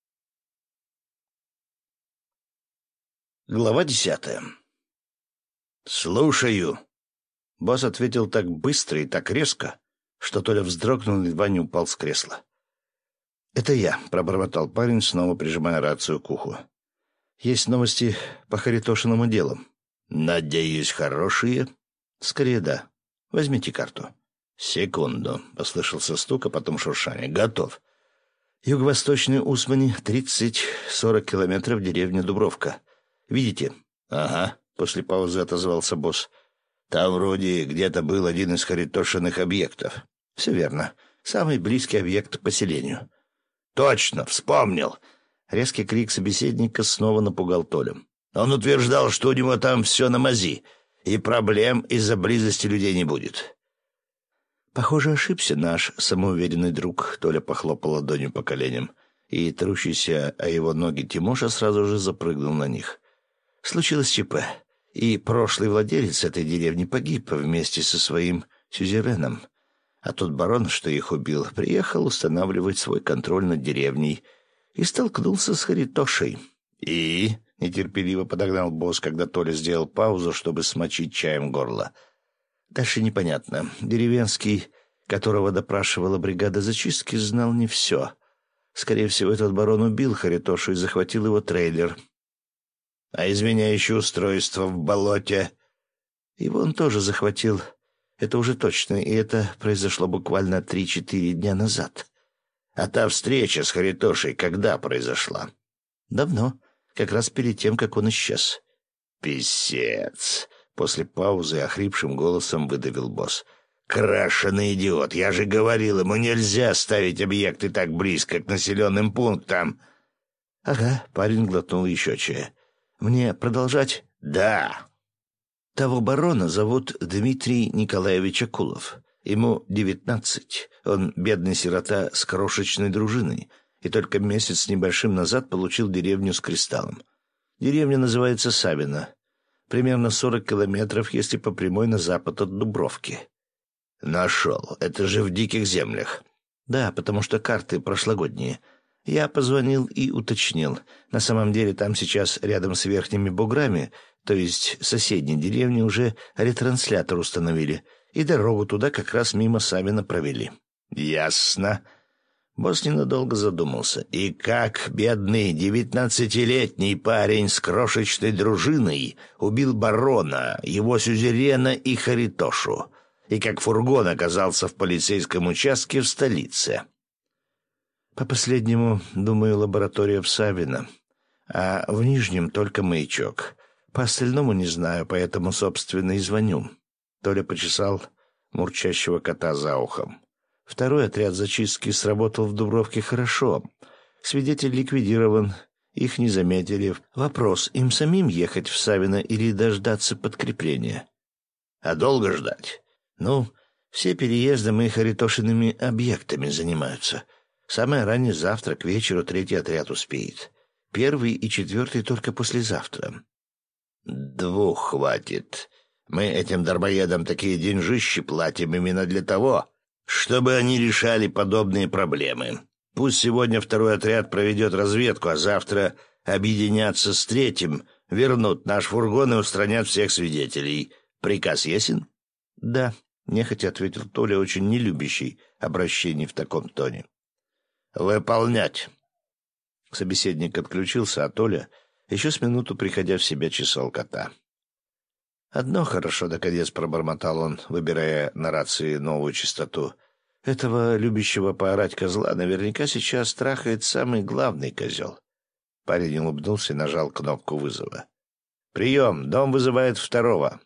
Глава десятая. «Слушаю». Босс ответил так быстро и так резко, что Толя вздрогнул и едва не упал с кресла. «Это я», — пробормотал парень, снова прижимая рацию к уху. «Есть новости по Харитошиному делу». «Надеюсь, хорошие?» «Скорее да. Возьмите карту». «Секунду», — послышался стук, а потом шуршание. «Готов». «Юго-восточный Усмани, тридцать-сорок километров, деревня Дубровка. Видите?» «Ага», — после паузы отозвался босс. «Там вроде где-то был один из Харитошиных объектов». «Все верно. Самый близкий объект к поселению». «Точно, вспомнил!» Резкий крик собеседника снова напугал Толю. «Он утверждал, что у него там все на мази, и проблем из-за близости людей не будет». «Похоже, ошибся наш самоуверенный друг», — Толя похлопал ладонью по коленям, и трущийся о его ноги Тимоша сразу же запрыгнул на них. «Случилось ЧП, и прошлый владелец этой деревни погиб вместе со своим сюзереном. А тот барон, что их убил, приехал устанавливать свой контроль над деревней и столкнулся с Харитошей». «И?» — нетерпеливо подогнал босс, когда Толя сделал паузу, чтобы смочить чаем горло. «Дальше непонятно. Деревенский, которого допрашивала бригада зачистки, знал не все. Скорее всего, этот барон убил Харитошу и захватил его трейлер». «А изменяющее устройство в болоте?» «Его он тоже захватил. Это уже точно, и это произошло буквально три-четыре дня назад». «А та встреча с Харитошей когда произошла?» «Давно, как раз перед тем, как он исчез». «Писец!» — После паузы охрипшим голосом выдавил босс. «Крашеный идиот! Я же говорил, ему нельзя ставить объекты так близко к населенным пунктам!» «Ага», — парень глотнул еще чая. «Мне продолжать?» «Да». Того барона зовут Дмитрий Николаевич Акулов. Ему девятнадцать. Он бедный сирота с крошечной дружиной, и только месяц с небольшим назад получил деревню с кристаллом. Деревня называется Савино. Примерно сорок километров, если по прямой на запад от Дубровки. «Нашел. Это же в диких землях». «Да, потому что карты прошлогодние. Я позвонил и уточнил. На самом деле там сейчас рядом с Верхними Буграми, то есть соседней деревни, уже ретранслятор установили, и дорогу туда как раз мимо Савина провели». «Ясно». Босс ненадолго задумался. «И как бедный девятнадцатилетний парень с крошечной дружиной убил барона, его сюзерена и Харитошу, и как фургон оказался в полицейском участке в столице?» «По последнему, думаю, лаборатория в Савино, а в Нижнем только маячок. По остальному не знаю, поэтому, собственно, и звоню». Толя почесал мурчащего кота за ухом. Второй отряд зачистки сработал в Дубровке хорошо. Свидетель ликвидирован, их не заметили. Вопрос, им самим ехать в Савино или дождаться подкрепления? А долго ждать? Ну, все переездом и Харитошиными объектами занимаются. Самое раннее завтра к вечеру третий отряд успеет. Первый и четвертый только послезавтра. Двух хватит. Мы этим дармоедам такие деньжищи платим именно для того, чтобы они решали подобные проблемы. Пусть сегодня второй отряд проведет разведку, а завтра объединятся с третьим, вернут наш фургон и устранят всех свидетелей. Приказ ясен? Да, нехотя ответил Толя, очень не любящий обращений в таком тоне. Выполнять. Собеседник отключился, а Толя еще с минуту, приходя в себя, чесал кота. «Одно хорошо, наконец пробормотал он, выбирая на рации новую частоту. Этого любящего поорать козла наверняка сейчас трахает самый главный козел». Парень улыбнулся и нажал кнопку вызова. «Прием, дом вызывает второго».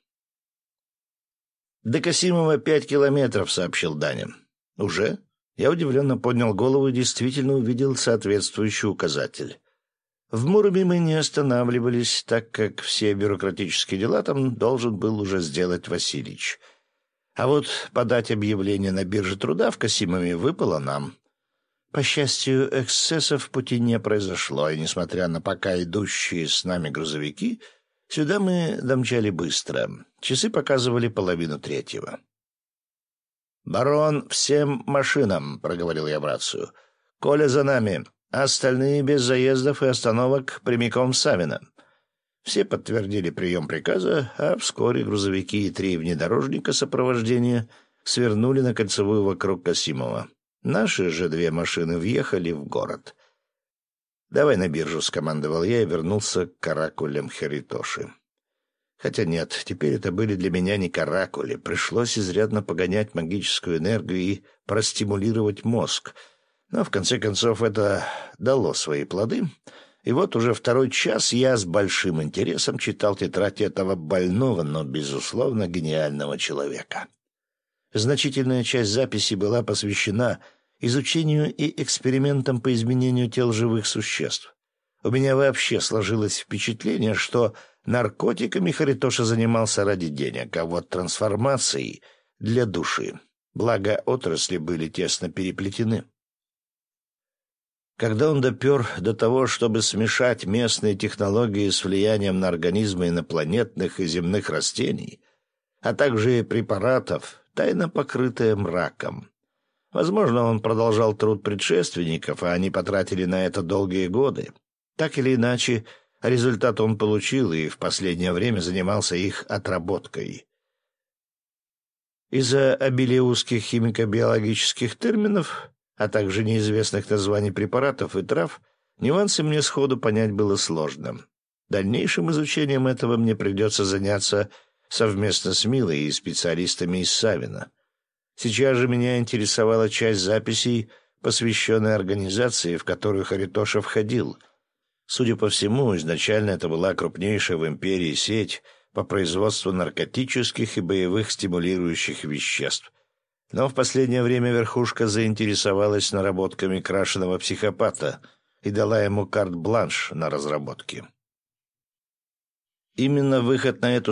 «До Касимова пять километров», — сообщил Даня. «Уже?» Я удивленно поднял голову и действительно увидел соответствующий указатель. В Муроме мы не останавливались, так как все бюрократические дела там должен был уже сделать Васильич. А вот подать объявление на бирже труда в Касимове выпало нам. По счастью, эксцессов в пути не произошло, и, несмотря на пока идущие с нами грузовики, сюда мы домчали быстро. Часы показывали половину третьего. «Барон, всем машинам», — проговорил я в рацию. «Коля за нами. Остальные без заездов и остановок прямиком в Савино». Все подтвердили прием приказа, а вскоре грузовики и три внедорожника сопровождения свернули на кольцевую вокруг Касимова. Наши же две машины въехали в город. «Давай на биржу», — скомандовал я и вернулся к каракулям Харитоши. Хотя нет, теперь это были для меня не каракули. Пришлось изрядно погонять магическую энергию и простимулировать мозг. Но, в конце концов, это дало свои плоды. И вот уже второй час я с большим интересом читал тетрадь этого больного, но, безусловно, гениального человека. Значительная часть записи была посвящена изучению и экспериментам по изменению тел живых существ. У меня вообще сложилось впечатление, что наркотиками Харитоша занимался ради денег, а вот трансформацией — для души. Благо, отрасли были тесно переплетены. Когда он допер до того, чтобы смешать местные технологии с влиянием на организмы инопланетных и земных растений, а также препаратов, тайно покрытая мраком. Возможно, он продолжал труд предшественников, а они потратили на это долгие годы. Так или иначе, результат он получил и в последнее время занимался их отработкой. Из-за обилия узких химико-биологических терминов, а также неизвестных названий препаратов и трав, нюансы мне сходу понять было сложно. Дальнейшим изучением этого мне придется заняться совместно с Милой и специалистами из Савино. Сейчас же меня интересовала часть записей, посвященная организации, в которую Харитоша входил. Судя по всему, изначально это была крупнейшая в империи сеть по производству наркотических и боевых стимулирующих веществ. Но в последнее время верхушка заинтересовалась наработками крашеного психопата и дала ему карт-бланш на разработки. Именно выход на эту